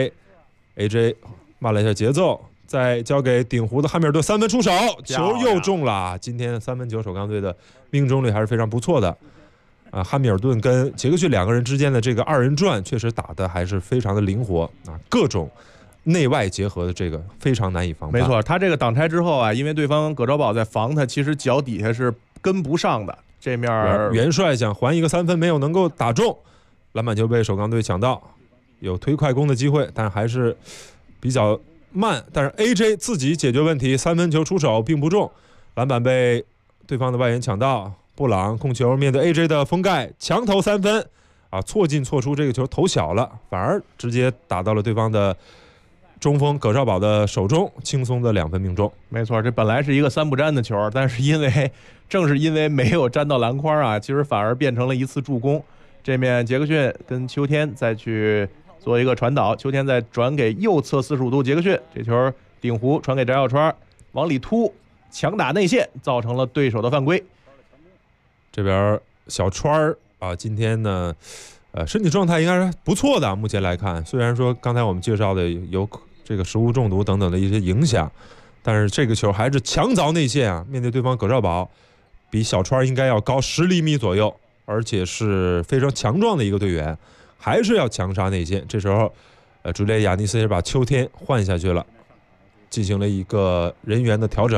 Speaker 4: AJ 慢了一下节奏，再交给顶湖的汉密尔顿3分出手，球又中了。今天3分球首钢队的命中率还是非常不错的。汉密尔顿跟杰克逊2个人之间的这个2人转确实打得还是非常的灵活各种内外结合的这个非常难以防范。
Speaker 5: 没错，他这个挡拆之后因为对方葛超宝在防他，其实脚底下是跟不上的。这面
Speaker 4: 元帅想还一个3分没有能够打中，篮板球被首钢队抢到，有推快攻的机会，但还是比较慢。但是 AJ 自己解决问题，3分球出手并不中，篮板被对方的外援抢到。布朗控球面对 AJ 的封盖，强投3分错进错出，这个球投小了，反而直接打到了对方的中锋葛超宝的手中，轻松的2分命中。
Speaker 5: 没错，这本来是一个3不沾的球，但是正是因为没有沾到篮筐其实反而变成了1次助攻。这面杰克逊跟秋天再去做一个传导，秋天再转给右侧45度杰克逊，这球顶弧传给翟小川，往里突，强打内线，造成了对手的犯规。
Speaker 4: 这边小川今天呢身体状态应该是不错的，目前来看，虽然说刚才我们介绍的有这个食物中毒等等的一些影响，但是这个球还是强凿内线面对对方葛超宝比小川应该要高10厘米左右，而且是非常强壮的一个队员，还是要强杀内线。这时候主练亚尼斯也把秋天换下去了，进行了一个人员的调整。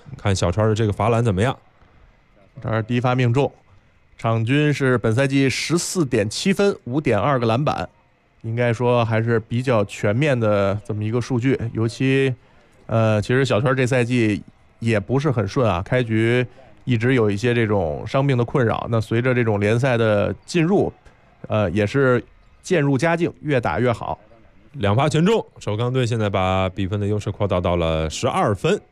Speaker 4: 看小川的这个罚篮怎么样？
Speaker 5: 这儿第一罚命中，场均是本赛季14.7分，5.2个篮板，应该说还是比较全面的这么一个数据。尤其，其实小川这赛季也不是很顺啊，开局一直有一些这种伤病的困扰。那随着这种联赛的进入，也是渐入佳境，越打越好。
Speaker 4: 2罚全中，首钢队现在把比分的优势扩大到了12分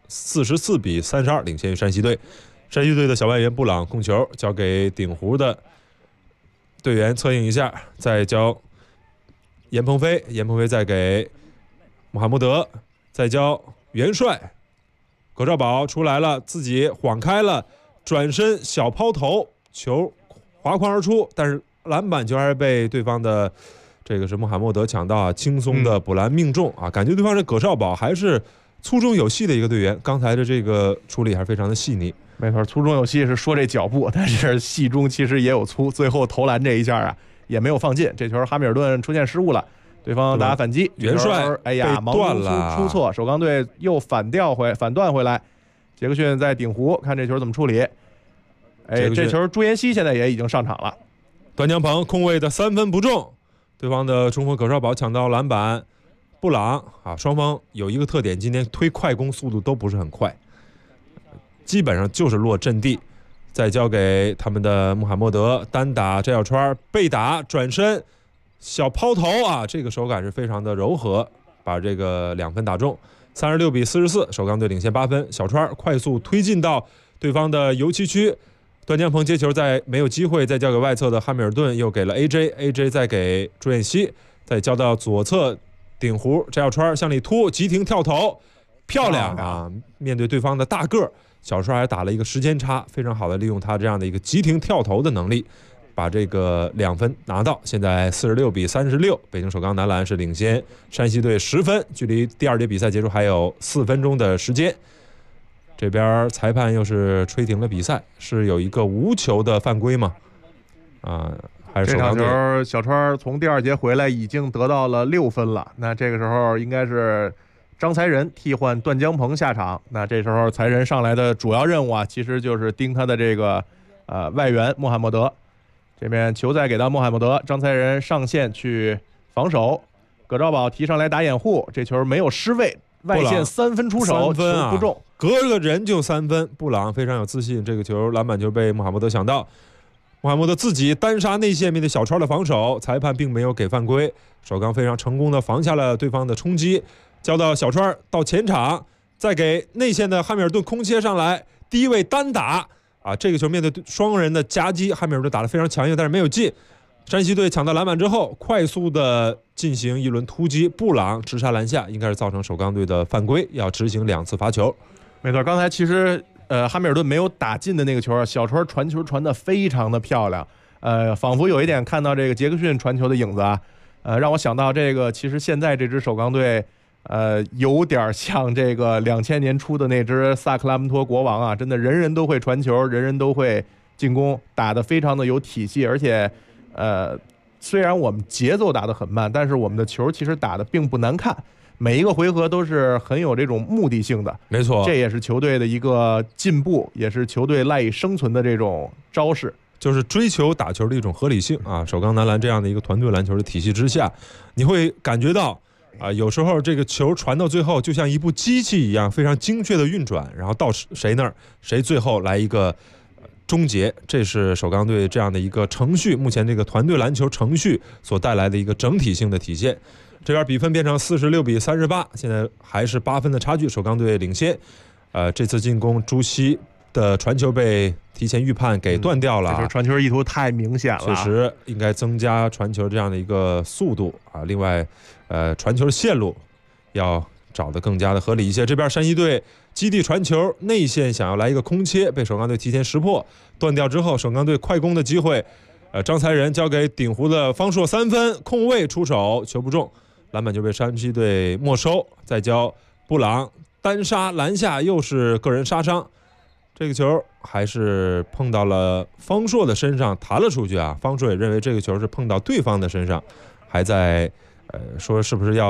Speaker 4: ，44-32领先于山西队。山西队的小外援布朗控球交给鼎湖的队员策应一下，再交严鹏飞，严鹏飞再给穆罕默德，再交元帅。葛兆宝出来了，自己晃开了，转身小抛投，球划框而出，但是篮板球还是被对方的这个是穆罕默德抢到啊，轻松的补篮命中啊，感觉对方这葛兆宝还是粗中有细的一个队员，刚才的这个处理还是非常的细腻。
Speaker 5: 没错，粗中有细是说这脚步，但是细中其实也有粗。最后投篮这一下啊，也没有放进。这球哈密尔顿出现失误了，对方打反击，
Speaker 4: 元帅
Speaker 5: 哎呀，
Speaker 4: 被断了，
Speaker 5: 出错，首钢队又反断回来。杰克逊在鼎湖，看这球怎么处理。哎，这球朱延熙现在也已经上场了。
Speaker 4: 段江鹏空位的3分不中，对方的中锋葛绍宝抢到篮板，布朗啊，双方有一个特点，今天推快攻速度都不是很快。基本上就是落阵地，再交给他们的穆罕默德单打摘小川，被打转身小抛投啊，这个手感是非常的柔和，把这个2分打中，36-44，首钢队领先8分。小川快速推进到对方的油漆区，段江鹏接球在没有机会，再交给外侧的汉密尔顿，又给了 AJ 再给朱彦西，再交到左侧鼎湖摘小川向里突，急停跳投，漂亮啊！面对对方的大个儿。小川还打了一个时间差，非常好的利用他这样的一个急停跳投的能力，把这个2分拿到。现在46-36，北京首钢男篮是领先山西队10分，距离第2节比赛结束还有4分钟的时间。这边裁判又是吹停了比赛，是有一个无球的犯规吗？还是首钢队？
Speaker 5: 这场球小川从第2节回来已经得到了6分了，那这个时候应该是张才仁替换段江鹏下场，那这时候才仁上来的主要任务啊，其实就是盯他的这个外援穆罕默德。这边球再给到穆罕默德，张才仁上线去防守，葛兆宝提上来打掩护，这球没有失位，外线3分出手，
Speaker 4: 球
Speaker 5: 不中，
Speaker 4: 隔个人就3分。布朗非常有自信，这个球篮板球被穆罕默德抢到，穆罕默德自己单杀内线面对小川的防守，裁判并没有给犯规，首钢非常成功的防下了对方的冲击。交到小川到前场，再给内线的汉密尔顿空切上来，第一位单打啊！这个球面对双人的夹击，汉密尔顿打得非常强硬，但是没有进。山西队抢到篮板之后，快速的进行一轮突击，布朗直杀篮下，应该是造成首钢队的犯规，要执行2次罚球。
Speaker 5: 没错，刚才其实汉密尔顿没有打进的那个球，小川传球传得非常的漂亮，仿佛有一点看到这个杰克逊传球的影子啊，让我想到这个，其实现在这支首钢队。有点像这个2000年初的那支萨克拉门托国王啊，真的人人都会传球，人人都会进攻，打得非常的有体系，而且虽然我们节奏打得很慢，但是我们的球其实打得并不难看，每一个回合都是很有这种目的性的。
Speaker 4: 没错，
Speaker 5: 这也是球队的一个进步，也是球队赖以生存的这种招式，
Speaker 4: 就是追求打球的一种合理性啊。首钢男篮这样的一个团队篮球的体系之下，你会感觉到有时候这个球传到最后就像一部机器一样，非常精确的运转，然后到谁那儿，谁最后来一个终结，这是首钢队这样的一个程序，目前这个团队篮球程序所带来的一个整体性的体现。这边比分变成46-38，现在还是8分的差距，首钢队领先。这次进攻朱熹的传球被提前预判给断掉了，
Speaker 5: 传球意图太明显了，
Speaker 4: 确实应该增加传球这样的一个速度啊。另外，传球线路要找得更加的合理一些。这边山西队基地传球内线想要来一个空切，被首钢队提前识破，断掉之后，首钢队快攻的机会，张才仁交给鼎湖的方硕3分，空位出手，球不中，篮板就被山西队没收，再交布朗单杀篮下，又是个人杀伤。这个球还是碰到了方硕的身上，弹了出去啊。方硕也认为这个球是碰到对方的身上，还在说是不是要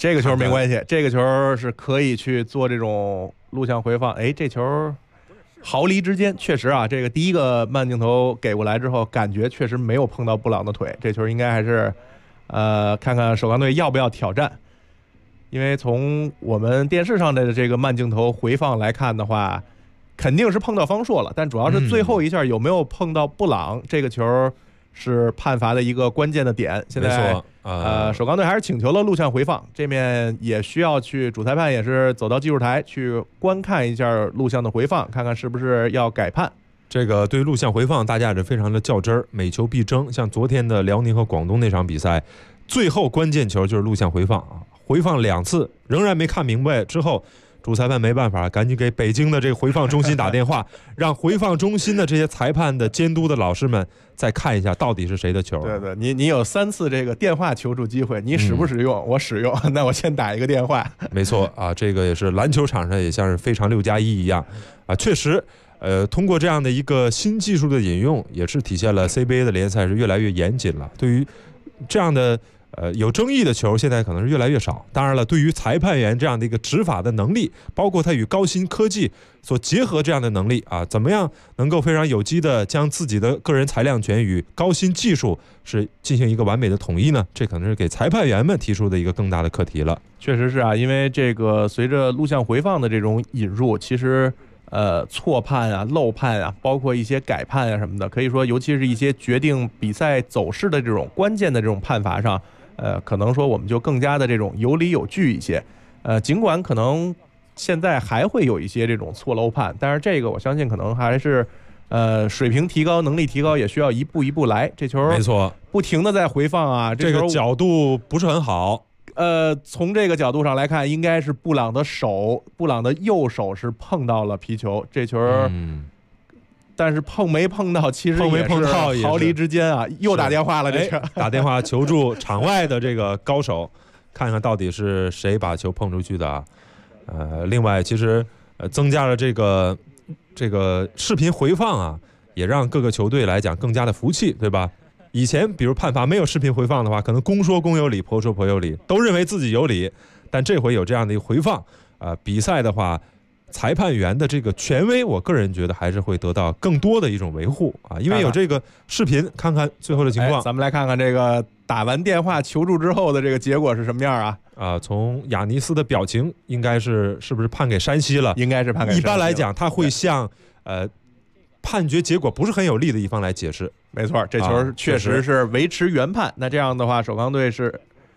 Speaker 5: 这个球没关系，这个球是可以去做这种录像回放。哎，这球毫厘之间确实啊，这个第一个慢镜头给过来之后，感觉确实没有碰到布朗的腿，这球应该还是看看首钢队要不要挑战。因为从我们电视上的这个慢镜头回放来看的话，肯定是碰到方硕了，但主要是最后一下有没有碰到布朗，这个球是判罚的一个关键的点。现在首钢队还是请求了录像回放，这面也需要去主裁判也是走到技术台去观看一下录像的回放，看看是不是要改判。
Speaker 4: 这个对录像回放大家也是非常的较真儿，每球必争。像昨天的辽宁和广东那场比赛，最后关键球就是录像回放啊，回放2次仍然没看明白，之后主裁判没办法，赶紧给北京的这个回放中心打电话，让回放中心的这些裁判的监督的老师们再看一下到底是谁的球。
Speaker 5: 对对，你有3次这个电话求助机会，你使不使用？我使用，那我先打一个电话。
Speaker 4: 没错啊，这个也是篮球场上也像是非常6+1一样啊，确实。通过这样的一个新技术的引用，也是体现了 CBA 的联赛是越来越严谨了。对于这样的有争议的球，现在可能是越来越少。当然了，对于裁判员这样的一个执法的能力，包括他与高新科技所结合这样的能力啊，怎么样能够非常有机的将自己的个人裁量权与高新技术是进行一个完美的统一呢？这可能是给裁判员们提出的一个更大的课题了。
Speaker 5: 确实是啊，因为这个随着录像回放的这种引入，其实错判啊、漏判啊，包括一些改判啊什么的，可以说，尤其是一些决定比赛走势的这种关键的这种判罚上，可能说我们就更加的这种有理有据一些。尽管可能现在还会有一些这种错漏判，但是这个我相信可能还是水平提高、能力提高，也需要一步一步来。这球
Speaker 4: 没错，
Speaker 5: 不停的在回放啊，
Speaker 4: 这个角度不是很好。
Speaker 5: 从这个角度上来看，应该是布朗的右手是碰到了皮球，这球，但是碰没碰到，其实也是毫厘之间啊。又打电话了，这个
Speaker 4: 打电话求助场外的这个高手，看看到底是谁把球碰出去的啊。另外，其实增加了这个视频回放啊，也让各个球队来讲更加的服气，对吧？以前比如判罚没有视频回放的话，可能公说公有理，婆说婆有理，都认为自己有理。但这回有这样的一个回放，比赛的话，裁判员的这个权威，我个人觉得还是会得到更多的一种维护啊，因为有这个视频，看看最后的情况。
Speaker 5: 咱们来看看这个打完电话求助之后的这个结果是什么样啊？
Speaker 4: 从亚尼斯的表情，应该是不是判给山西了？
Speaker 5: 应该是判给山西了。
Speaker 4: 一般来讲，他会向判决结果不是很有利的一方来解释。
Speaker 5: 没错，这球确实是维持原判。那这样的话，首钢队是，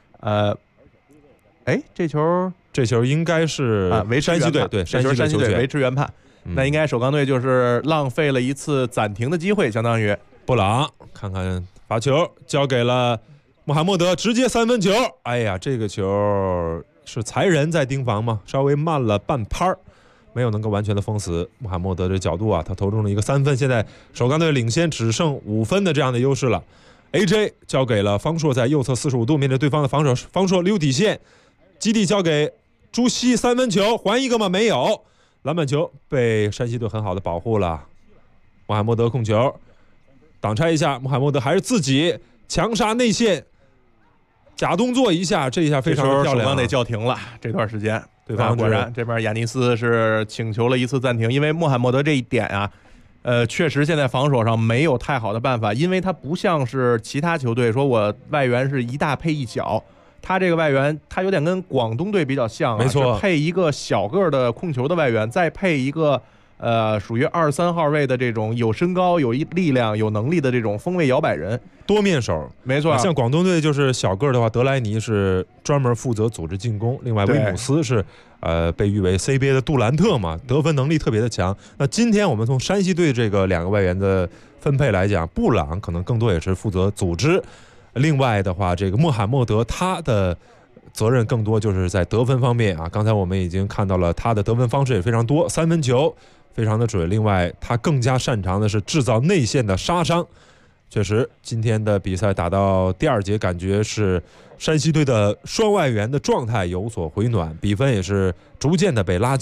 Speaker 5: 这球应该是山西队，对，山西队维持原判。那应该首钢队就是浪费了一次暂停的机会，相当于
Speaker 4: 布朗看看罚球交给了穆罕默德，直接3分球。哎呀，这个球是才人在盯防吗？稍微慢了半拍儿。没有能够完全的封死穆罕默德的角度啊，他投中了一个3分，现在首钢队领先只剩5分的这样的优势了。AJ 交给了方硕，在右侧45度面对对方的防守，方硕溜底线，基地交给朱熹3分球，还一个吗？没有，篮板球被山西队很好的保护了。穆罕默德控球，挡拆一下，穆罕默德还是自己强杀内线，假动作一下，这一下非常的漂亮。
Speaker 5: 首钢得叫停了这段时间。
Speaker 4: 对方
Speaker 5: 果然这边亚尼斯是请求了一次暂停，因为穆罕默德这一点啊，确实现在防守上没有太好的办法，因为他不像是其他球队说我外援是一大配一小，他这个外援他有点跟广东队比较像啊，
Speaker 4: 没错，
Speaker 5: 配一个小个的控球的外援，再配一个属于23号位的这种有身高、有力量、有能力的这种锋卫摇摆人，
Speaker 4: 多面手。
Speaker 5: 没错，
Speaker 4: 像广东队就是小个的话，德莱尼是专门负责组织进攻，另外威姆斯是被誉为 CBA 的杜兰特嘛，得分能力特别的强。那今天我们从山西队这个2个外援的分配来讲，布朗可能更多也是负责组织，另外的话，这个穆罕默德他的责任更多就是在得分方面啊。刚才我们已经看到了他的得分方式也非常多，3分球非常的准，另外他更加擅长的是制造内线的杀伤。确实今天的比赛打到第2节，感觉是山西队的双外援的状态有所回暖，比分也是逐渐的被拉近。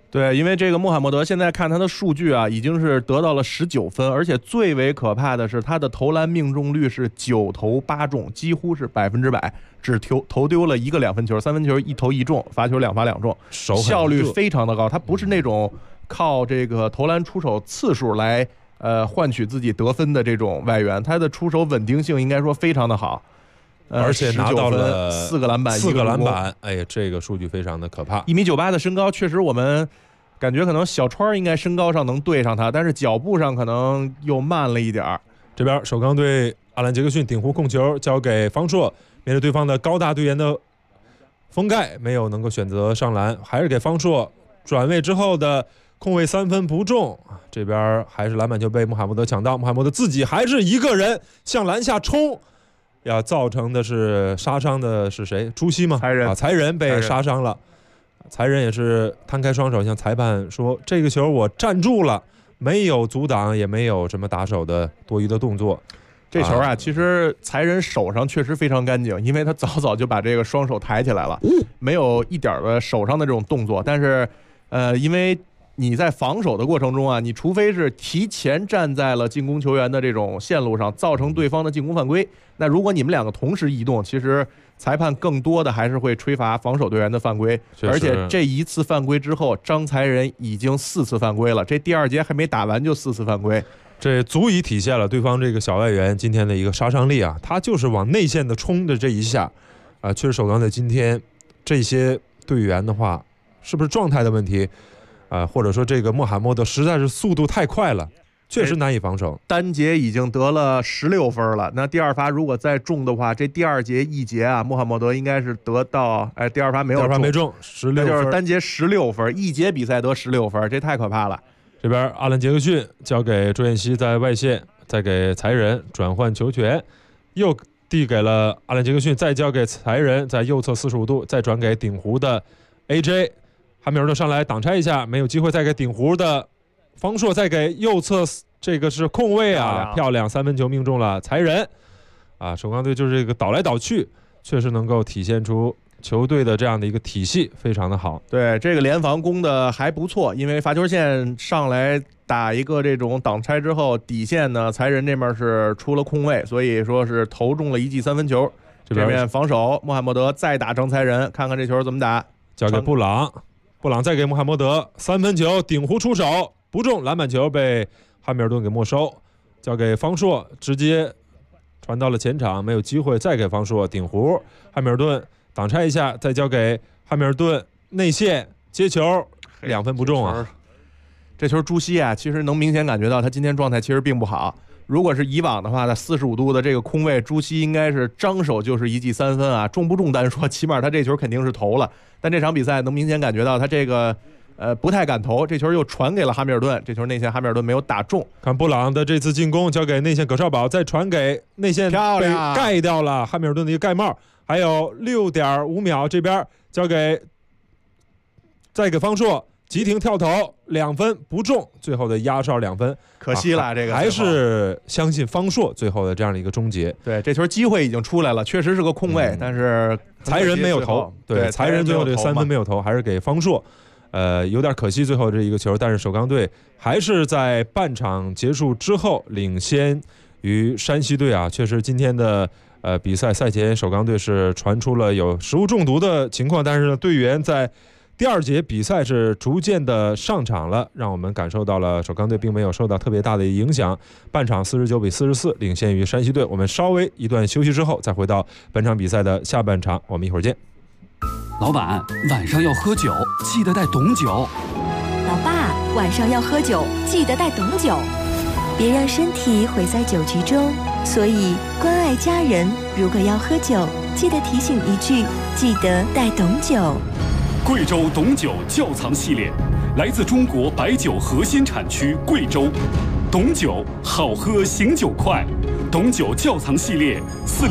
Speaker 5: 对，因为这个穆罕默德现在看他的数据啊，已经是得到了19分，而且最为可怕的是他的投篮命中率是9投8中，几乎是100%，只投丢了一个2分球，3分球1投1中，罚球2罚2中，效率非常的高。他不是那种靠这个投篮出手次数来换取自己得分的这种外援，他的出手稳定性应该说非常的好。
Speaker 4: 而且拿到了
Speaker 5: 4个篮板
Speaker 4: ，4个篮板，哎呀，这个数据非常的可怕。
Speaker 5: 1.98米的身高，确实我们感觉可能小川应该身高上能对上他，但是脚步上可能又慢了一点儿。
Speaker 4: 这边首钢队阿兰杰克逊顶弧控球交给方硕，面对对方的高大队员的封盖，没有能够选择上篮，还是给方硕转位之后的空位3分不中。这边还是篮板球被穆罕默德抢到，穆罕默德自己还是一个人向篮下冲。要造成的是杀伤的是谁？朱熹吗？才人被杀伤了。才人也是摊开双手向裁判说：“这个球我站住了，没有阻挡，也没有什么打手的多余的动作。”
Speaker 5: 这球啊，其实才人手上确实非常干净，因为他早就把这个双手抬起来了，没有一点的手上的这种动作。但是，因为你在防守的过程中啊，你除非是提前站在了进攻球员的这种线路上，造成对方的进攻犯规。那如果你们两个同时移动，其实裁判更多的还是会吹罚防守队员的犯规。而且这一次犯规之后，张才仁已经4次犯规了，这第2节还没打完就4次犯规，
Speaker 4: 这足以体现了对方这个小外援今天的一个杀伤力啊！他就是往内线的冲的这一下，确实首钢队今天这些队员的话，是不是状态的问题？或者说这个穆罕默德实在是速度太快了，确实难以防守。
Speaker 5: 单节已经得了16分了，那第2罚如果再中的话，这第2节1节啊，穆罕默德应该是得到第2罚没有中，
Speaker 4: 第2罚没中，16分，
Speaker 5: 就是单节16分，1节比赛得16分，这太可怕了。
Speaker 4: 这边阿兰杰克逊交给周彦希在外线，再给才人转换球权，又递给了阿兰杰克逊，再交给才人，在右侧45度，再转给顶弧的 AJ。汉密尔顿上来挡拆一下，没有机会，再给顶弧的方硕，再给右侧，这个是空位啊，漂亮3分球命中了才人啊！首钢队就是这个倒来倒去，确实能够体现出球队的这样的一个体系，非常的好。
Speaker 5: 对，这个联防攻的还不错，因为罚球线上来打一个这种挡拆之后，底线呢才人这边是出了空位，所以说是投中了1记3分球。这边防守穆罕默德再打张才人，看看这球怎么打，
Speaker 4: 交给布朗。布朗再给穆罕默德3分球顶弧出手不中，篮板球被汉密尔顿给没收，交给方硕直接传到了前场，没有机会，再给方硕顶弧，汉密尔顿挡拆一下，再交给汉密尔顿内线接球2分不中啊！
Speaker 5: 这球朱熹啊，其实能明显感觉到他今天状态其实并不好。如果是以往的话，他45度的这个空位，朱熹应该是张手就是1记3分啊，中不中单说，起码他这球肯定是投了。但这场比赛能明显感觉到他这个不太敢投，这球又传给了哈密尔顿，这球内线哈密尔顿没有打中。
Speaker 4: 看布朗的这次进攻，交给内线葛绍宝，再传给内线，被盖掉了哈密尔顿的一个盖帽。还有6.5秒，这边交给再给方硕急停跳投2分不中，最后的压哨2分，
Speaker 5: 可惜了。这个
Speaker 4: 还是相信方硕最后的这样的一个终结。
Speaker 5: 对，这球机会已经出来了，确实是个空位，但是
Speaker 4: 才人没有投。对，才人最后这3分没有投，还是给方硕。有点可惜最后这一个球，但是首钢队还是在半场结束之后领先于山西队啊。确实今天的比赛赛前首钢队是传出了有食物中毒的情况，但是呢队员在第2节比赛是逐渐的上场了，让我们感受到了首钢队并没有受到特别大的影响，半场49比44领先于山西队。我们稍微一段休息之后再回到本场比赛的下半场，我们一会儿见。
Speaker 6: 老板，晚上要喝酒，记得带董酒。
Speaker 7: 老爸，晚上要喝酒，记得带董酒，别让身体毁在酒局中。所以关爱家人，如果要喝酒，记得提醒一句，记得带董酒。
Speaker 2: 贵州董酒窖藏系列，来自中国白酒核心产区贵州。董酒好喝醒酒快，董酒窖藏系列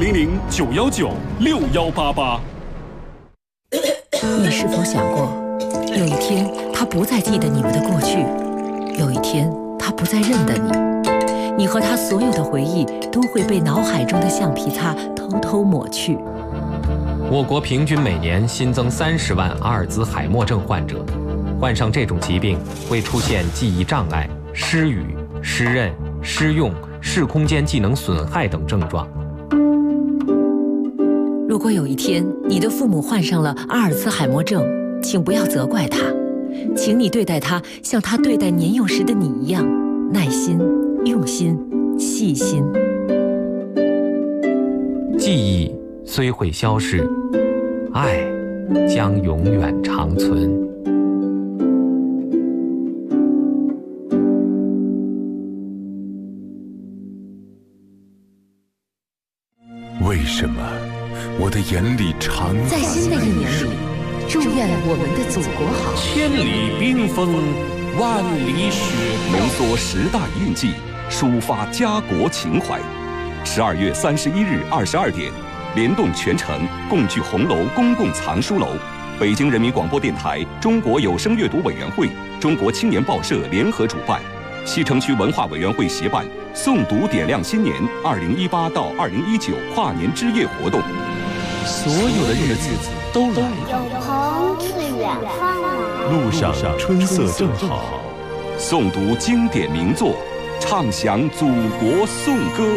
Speaker 2: 400-919-6188。
Speaker 8: 你是否想过，有一天他不再记得你们的过去，有一天他不再认得你，你和他所有的回忆都会被脑海中的橡皮擦偷偷抹去。
Speaker 9: 我国平均每年新增30万阿尔兹海默症患者， 患上这种疾病会出现记忆障碍、失语、失认、失用、视空间技能损害等症状。
Speaker 8: 如果有一天你的父母患上了阿尔茨海默症，请不要责怪他，请你对待他像他对待年幼时的你一样，耐心、用心、细心。
Speaker 9: 记忆虽会消逝，爱将永远长存。
Speaker 10: 为什么我的眼里常
Speaker 8: 在新的一年里，祝愿我们的祖国好。
Speaker 11: 千里冰封，万里雪
Speaker 12: 浓缩时代印记，抒发家国情怀。12月31日22点，联动全城共聚红楼公共藏书楼，北京人民广播电台、中国有声阅读委员会、中国青年报社联合主办，西城区文化委员会协办诵读点亮新年2018到2019跨年之夜活动。
Speaker 11: 所有的日子都来了，
Speaker 13: 有朋自远方来，
Speaker 10: 路上春色正好。
Speaker 12: 诵读经典名作，唱响祖国颂歌。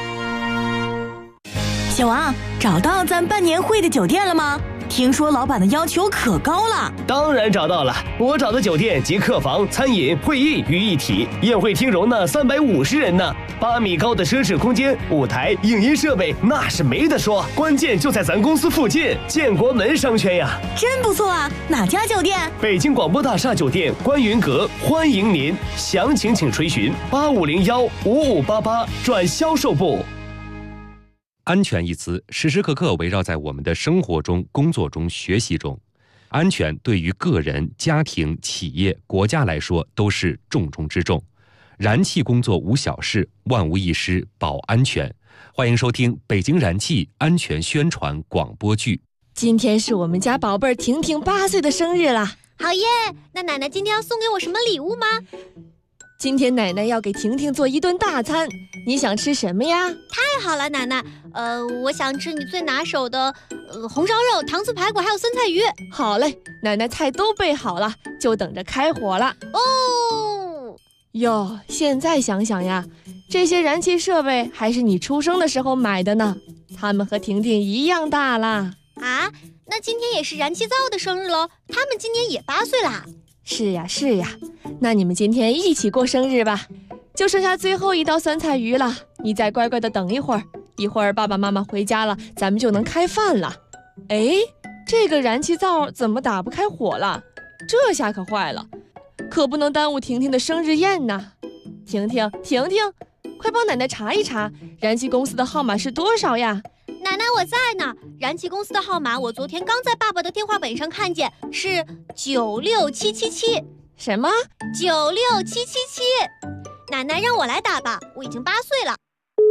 Speaker 14: 小王，找到咱办年会的酒店了吗？听说老板的要求可高了。
Speaker 15: 当然找到了，我找的酒店集客房、餐饮、会议于一体，宴会厅容纳350人呢，8米高的奢侈空间，舞台、影音设备那是没得说，关键就在咱公司附近，建国门商圈呀。
Speaker 14: 真不错啊，哪家酒店？
Speaker 15: 北京广播大厦酒店观云阁，欢迎您，详情请垂询8501-5588转销售部。
Speaker 16: 安全一词时时刻刻围绕在我们的生活中、工作中、学习中。安全对于个人、家庭、企业、国家来说都是重中之重。燃气工作无小事，万无一失保安全。欢迎收听北京燃气安全宣传广播剧。
Speaker 17: 今天是我们家宝贝儿婷婷8岁的生日啦！
Speaker 18: 好耶！那奶奶今天要送给我什么礼物吗？
Speaker 17: 今天奶奶要给婷婷做一顿大餐，你想吃什么呀？
Speaker 18: 太好了，奶奶，我想吃你最拿手的红烧肉、糖醋排骨还有酸菜鱼。
Speaker 17: 好嘞，奶奶菜都备好了，就等着开火了。
Speaker 18: 哦
Speaker 17: 哟，现在想想呀，这些燃气设备还是你出生的时候买的呢，它们和婷婷一样大啦。
Speaker 18: 啊，那今天也是燃气灶的生日喽，他们今年也8岁啦。
Speaker 17: 是呀是呀，那你们今天一起过生日吧。就剩下最后一道酸菜鱼了，你再乖乖的等一会儿，一会儿爸爸妈妈回家了，咱们就能开饭了。哎，这个燃气灶怎么打不开火了？这下可坏了，可不能耽误婷婷的生日宴呢。婷婷，快帮奶奶查一查，燃气公司的号码是多少呀？
Speaker 18: 奶奶，我在呢。燃气公司的号码我昨天刚在爸爸的电话本上看见，是96777。
Speaker 17: 什么
Speaker 18: ？96777。奶奶让我来打吧，我已经8岁了。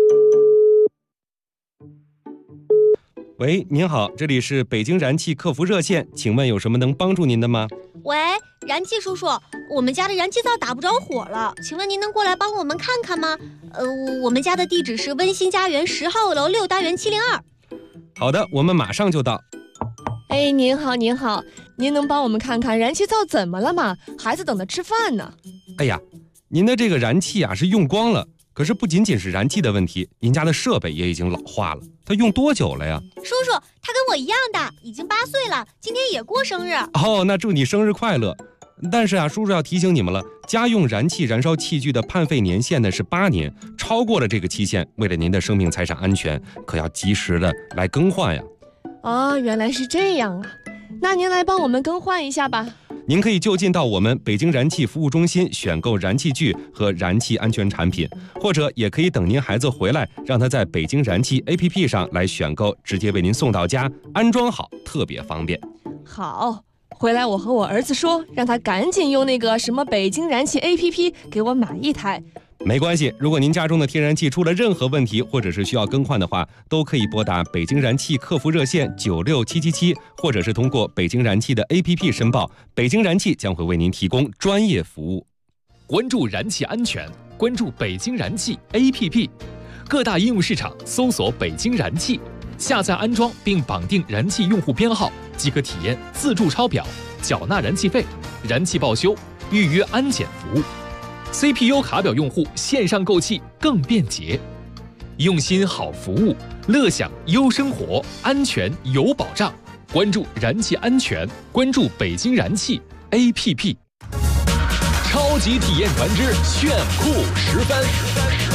Speaker 16: 喂，您好，这里是北京燃气客服热线，请问有什么能帮助您的吗？
Speaker 18: 喂，燃气叔叔，我们家的燃气灶打不着火了，请问您能过来帮我们看看吗？我们家的地址是温馨家园10号楼6单元702。
Speaker 16: 好的，我们马上就到。
Speaker 17: 哎，您好，您能帮我们看看燃气灶怎么了吗？孩子等着吃饭呢。
Speaker 16: 哎呀，您的这个燃气啊是用光了，可是不仅仅是燃气的问题，您家的设备也已经老化了，它用多久了呀？
Speaker 18: 叔叔，他跟我一样大，已经8岁了，今天也过生日。
Speaker 16: 哦，那祝你生日快乐。但是啊，叔叔要提醒你们了，家用燃气燃烧器具的判废年限呢是8年，超过了这个期限，为了您的生命财产安全，可要及时的来更换呀。
Speaker 17: 哦，原来是这样啊，那您来帮我们更换一下吧。
Speaker 16: 您可以就近到我们北京燃气服务中心选购燃气具和燃气安全产品，或者也可以等您孩子回来，让他在北京燃气 APP 上来选购，直接为您送到家，安装好，特别方便。
Speaker 17: 好，回来我和我儿子说，让他赶紧用那个什么北京燃气 APP 给我买一台。
Speaker 16: 没关系，如果您家中的天然气出了任何问题，或者是需要更换的话，都可以拨打北京燃气客服热线96777，或者是通过北京燃气的 APP 申报，北京燃气将会为您提供专业服务。
Speaker 19: 关注燃气安全，关注北京燃气 APP， 各大应用市场搜索北京燃气，下载安装并绑定燃气用户编号，即可体验自助抄表、缴纳燃气费、 燃气报修、预约安检服务。CPU 卡表用户线上购气更便捷，用心好服务，乐享优生活，安全有保障。关注燃气安全，关注北京燃气 APP。超级体验船只炫酷10分。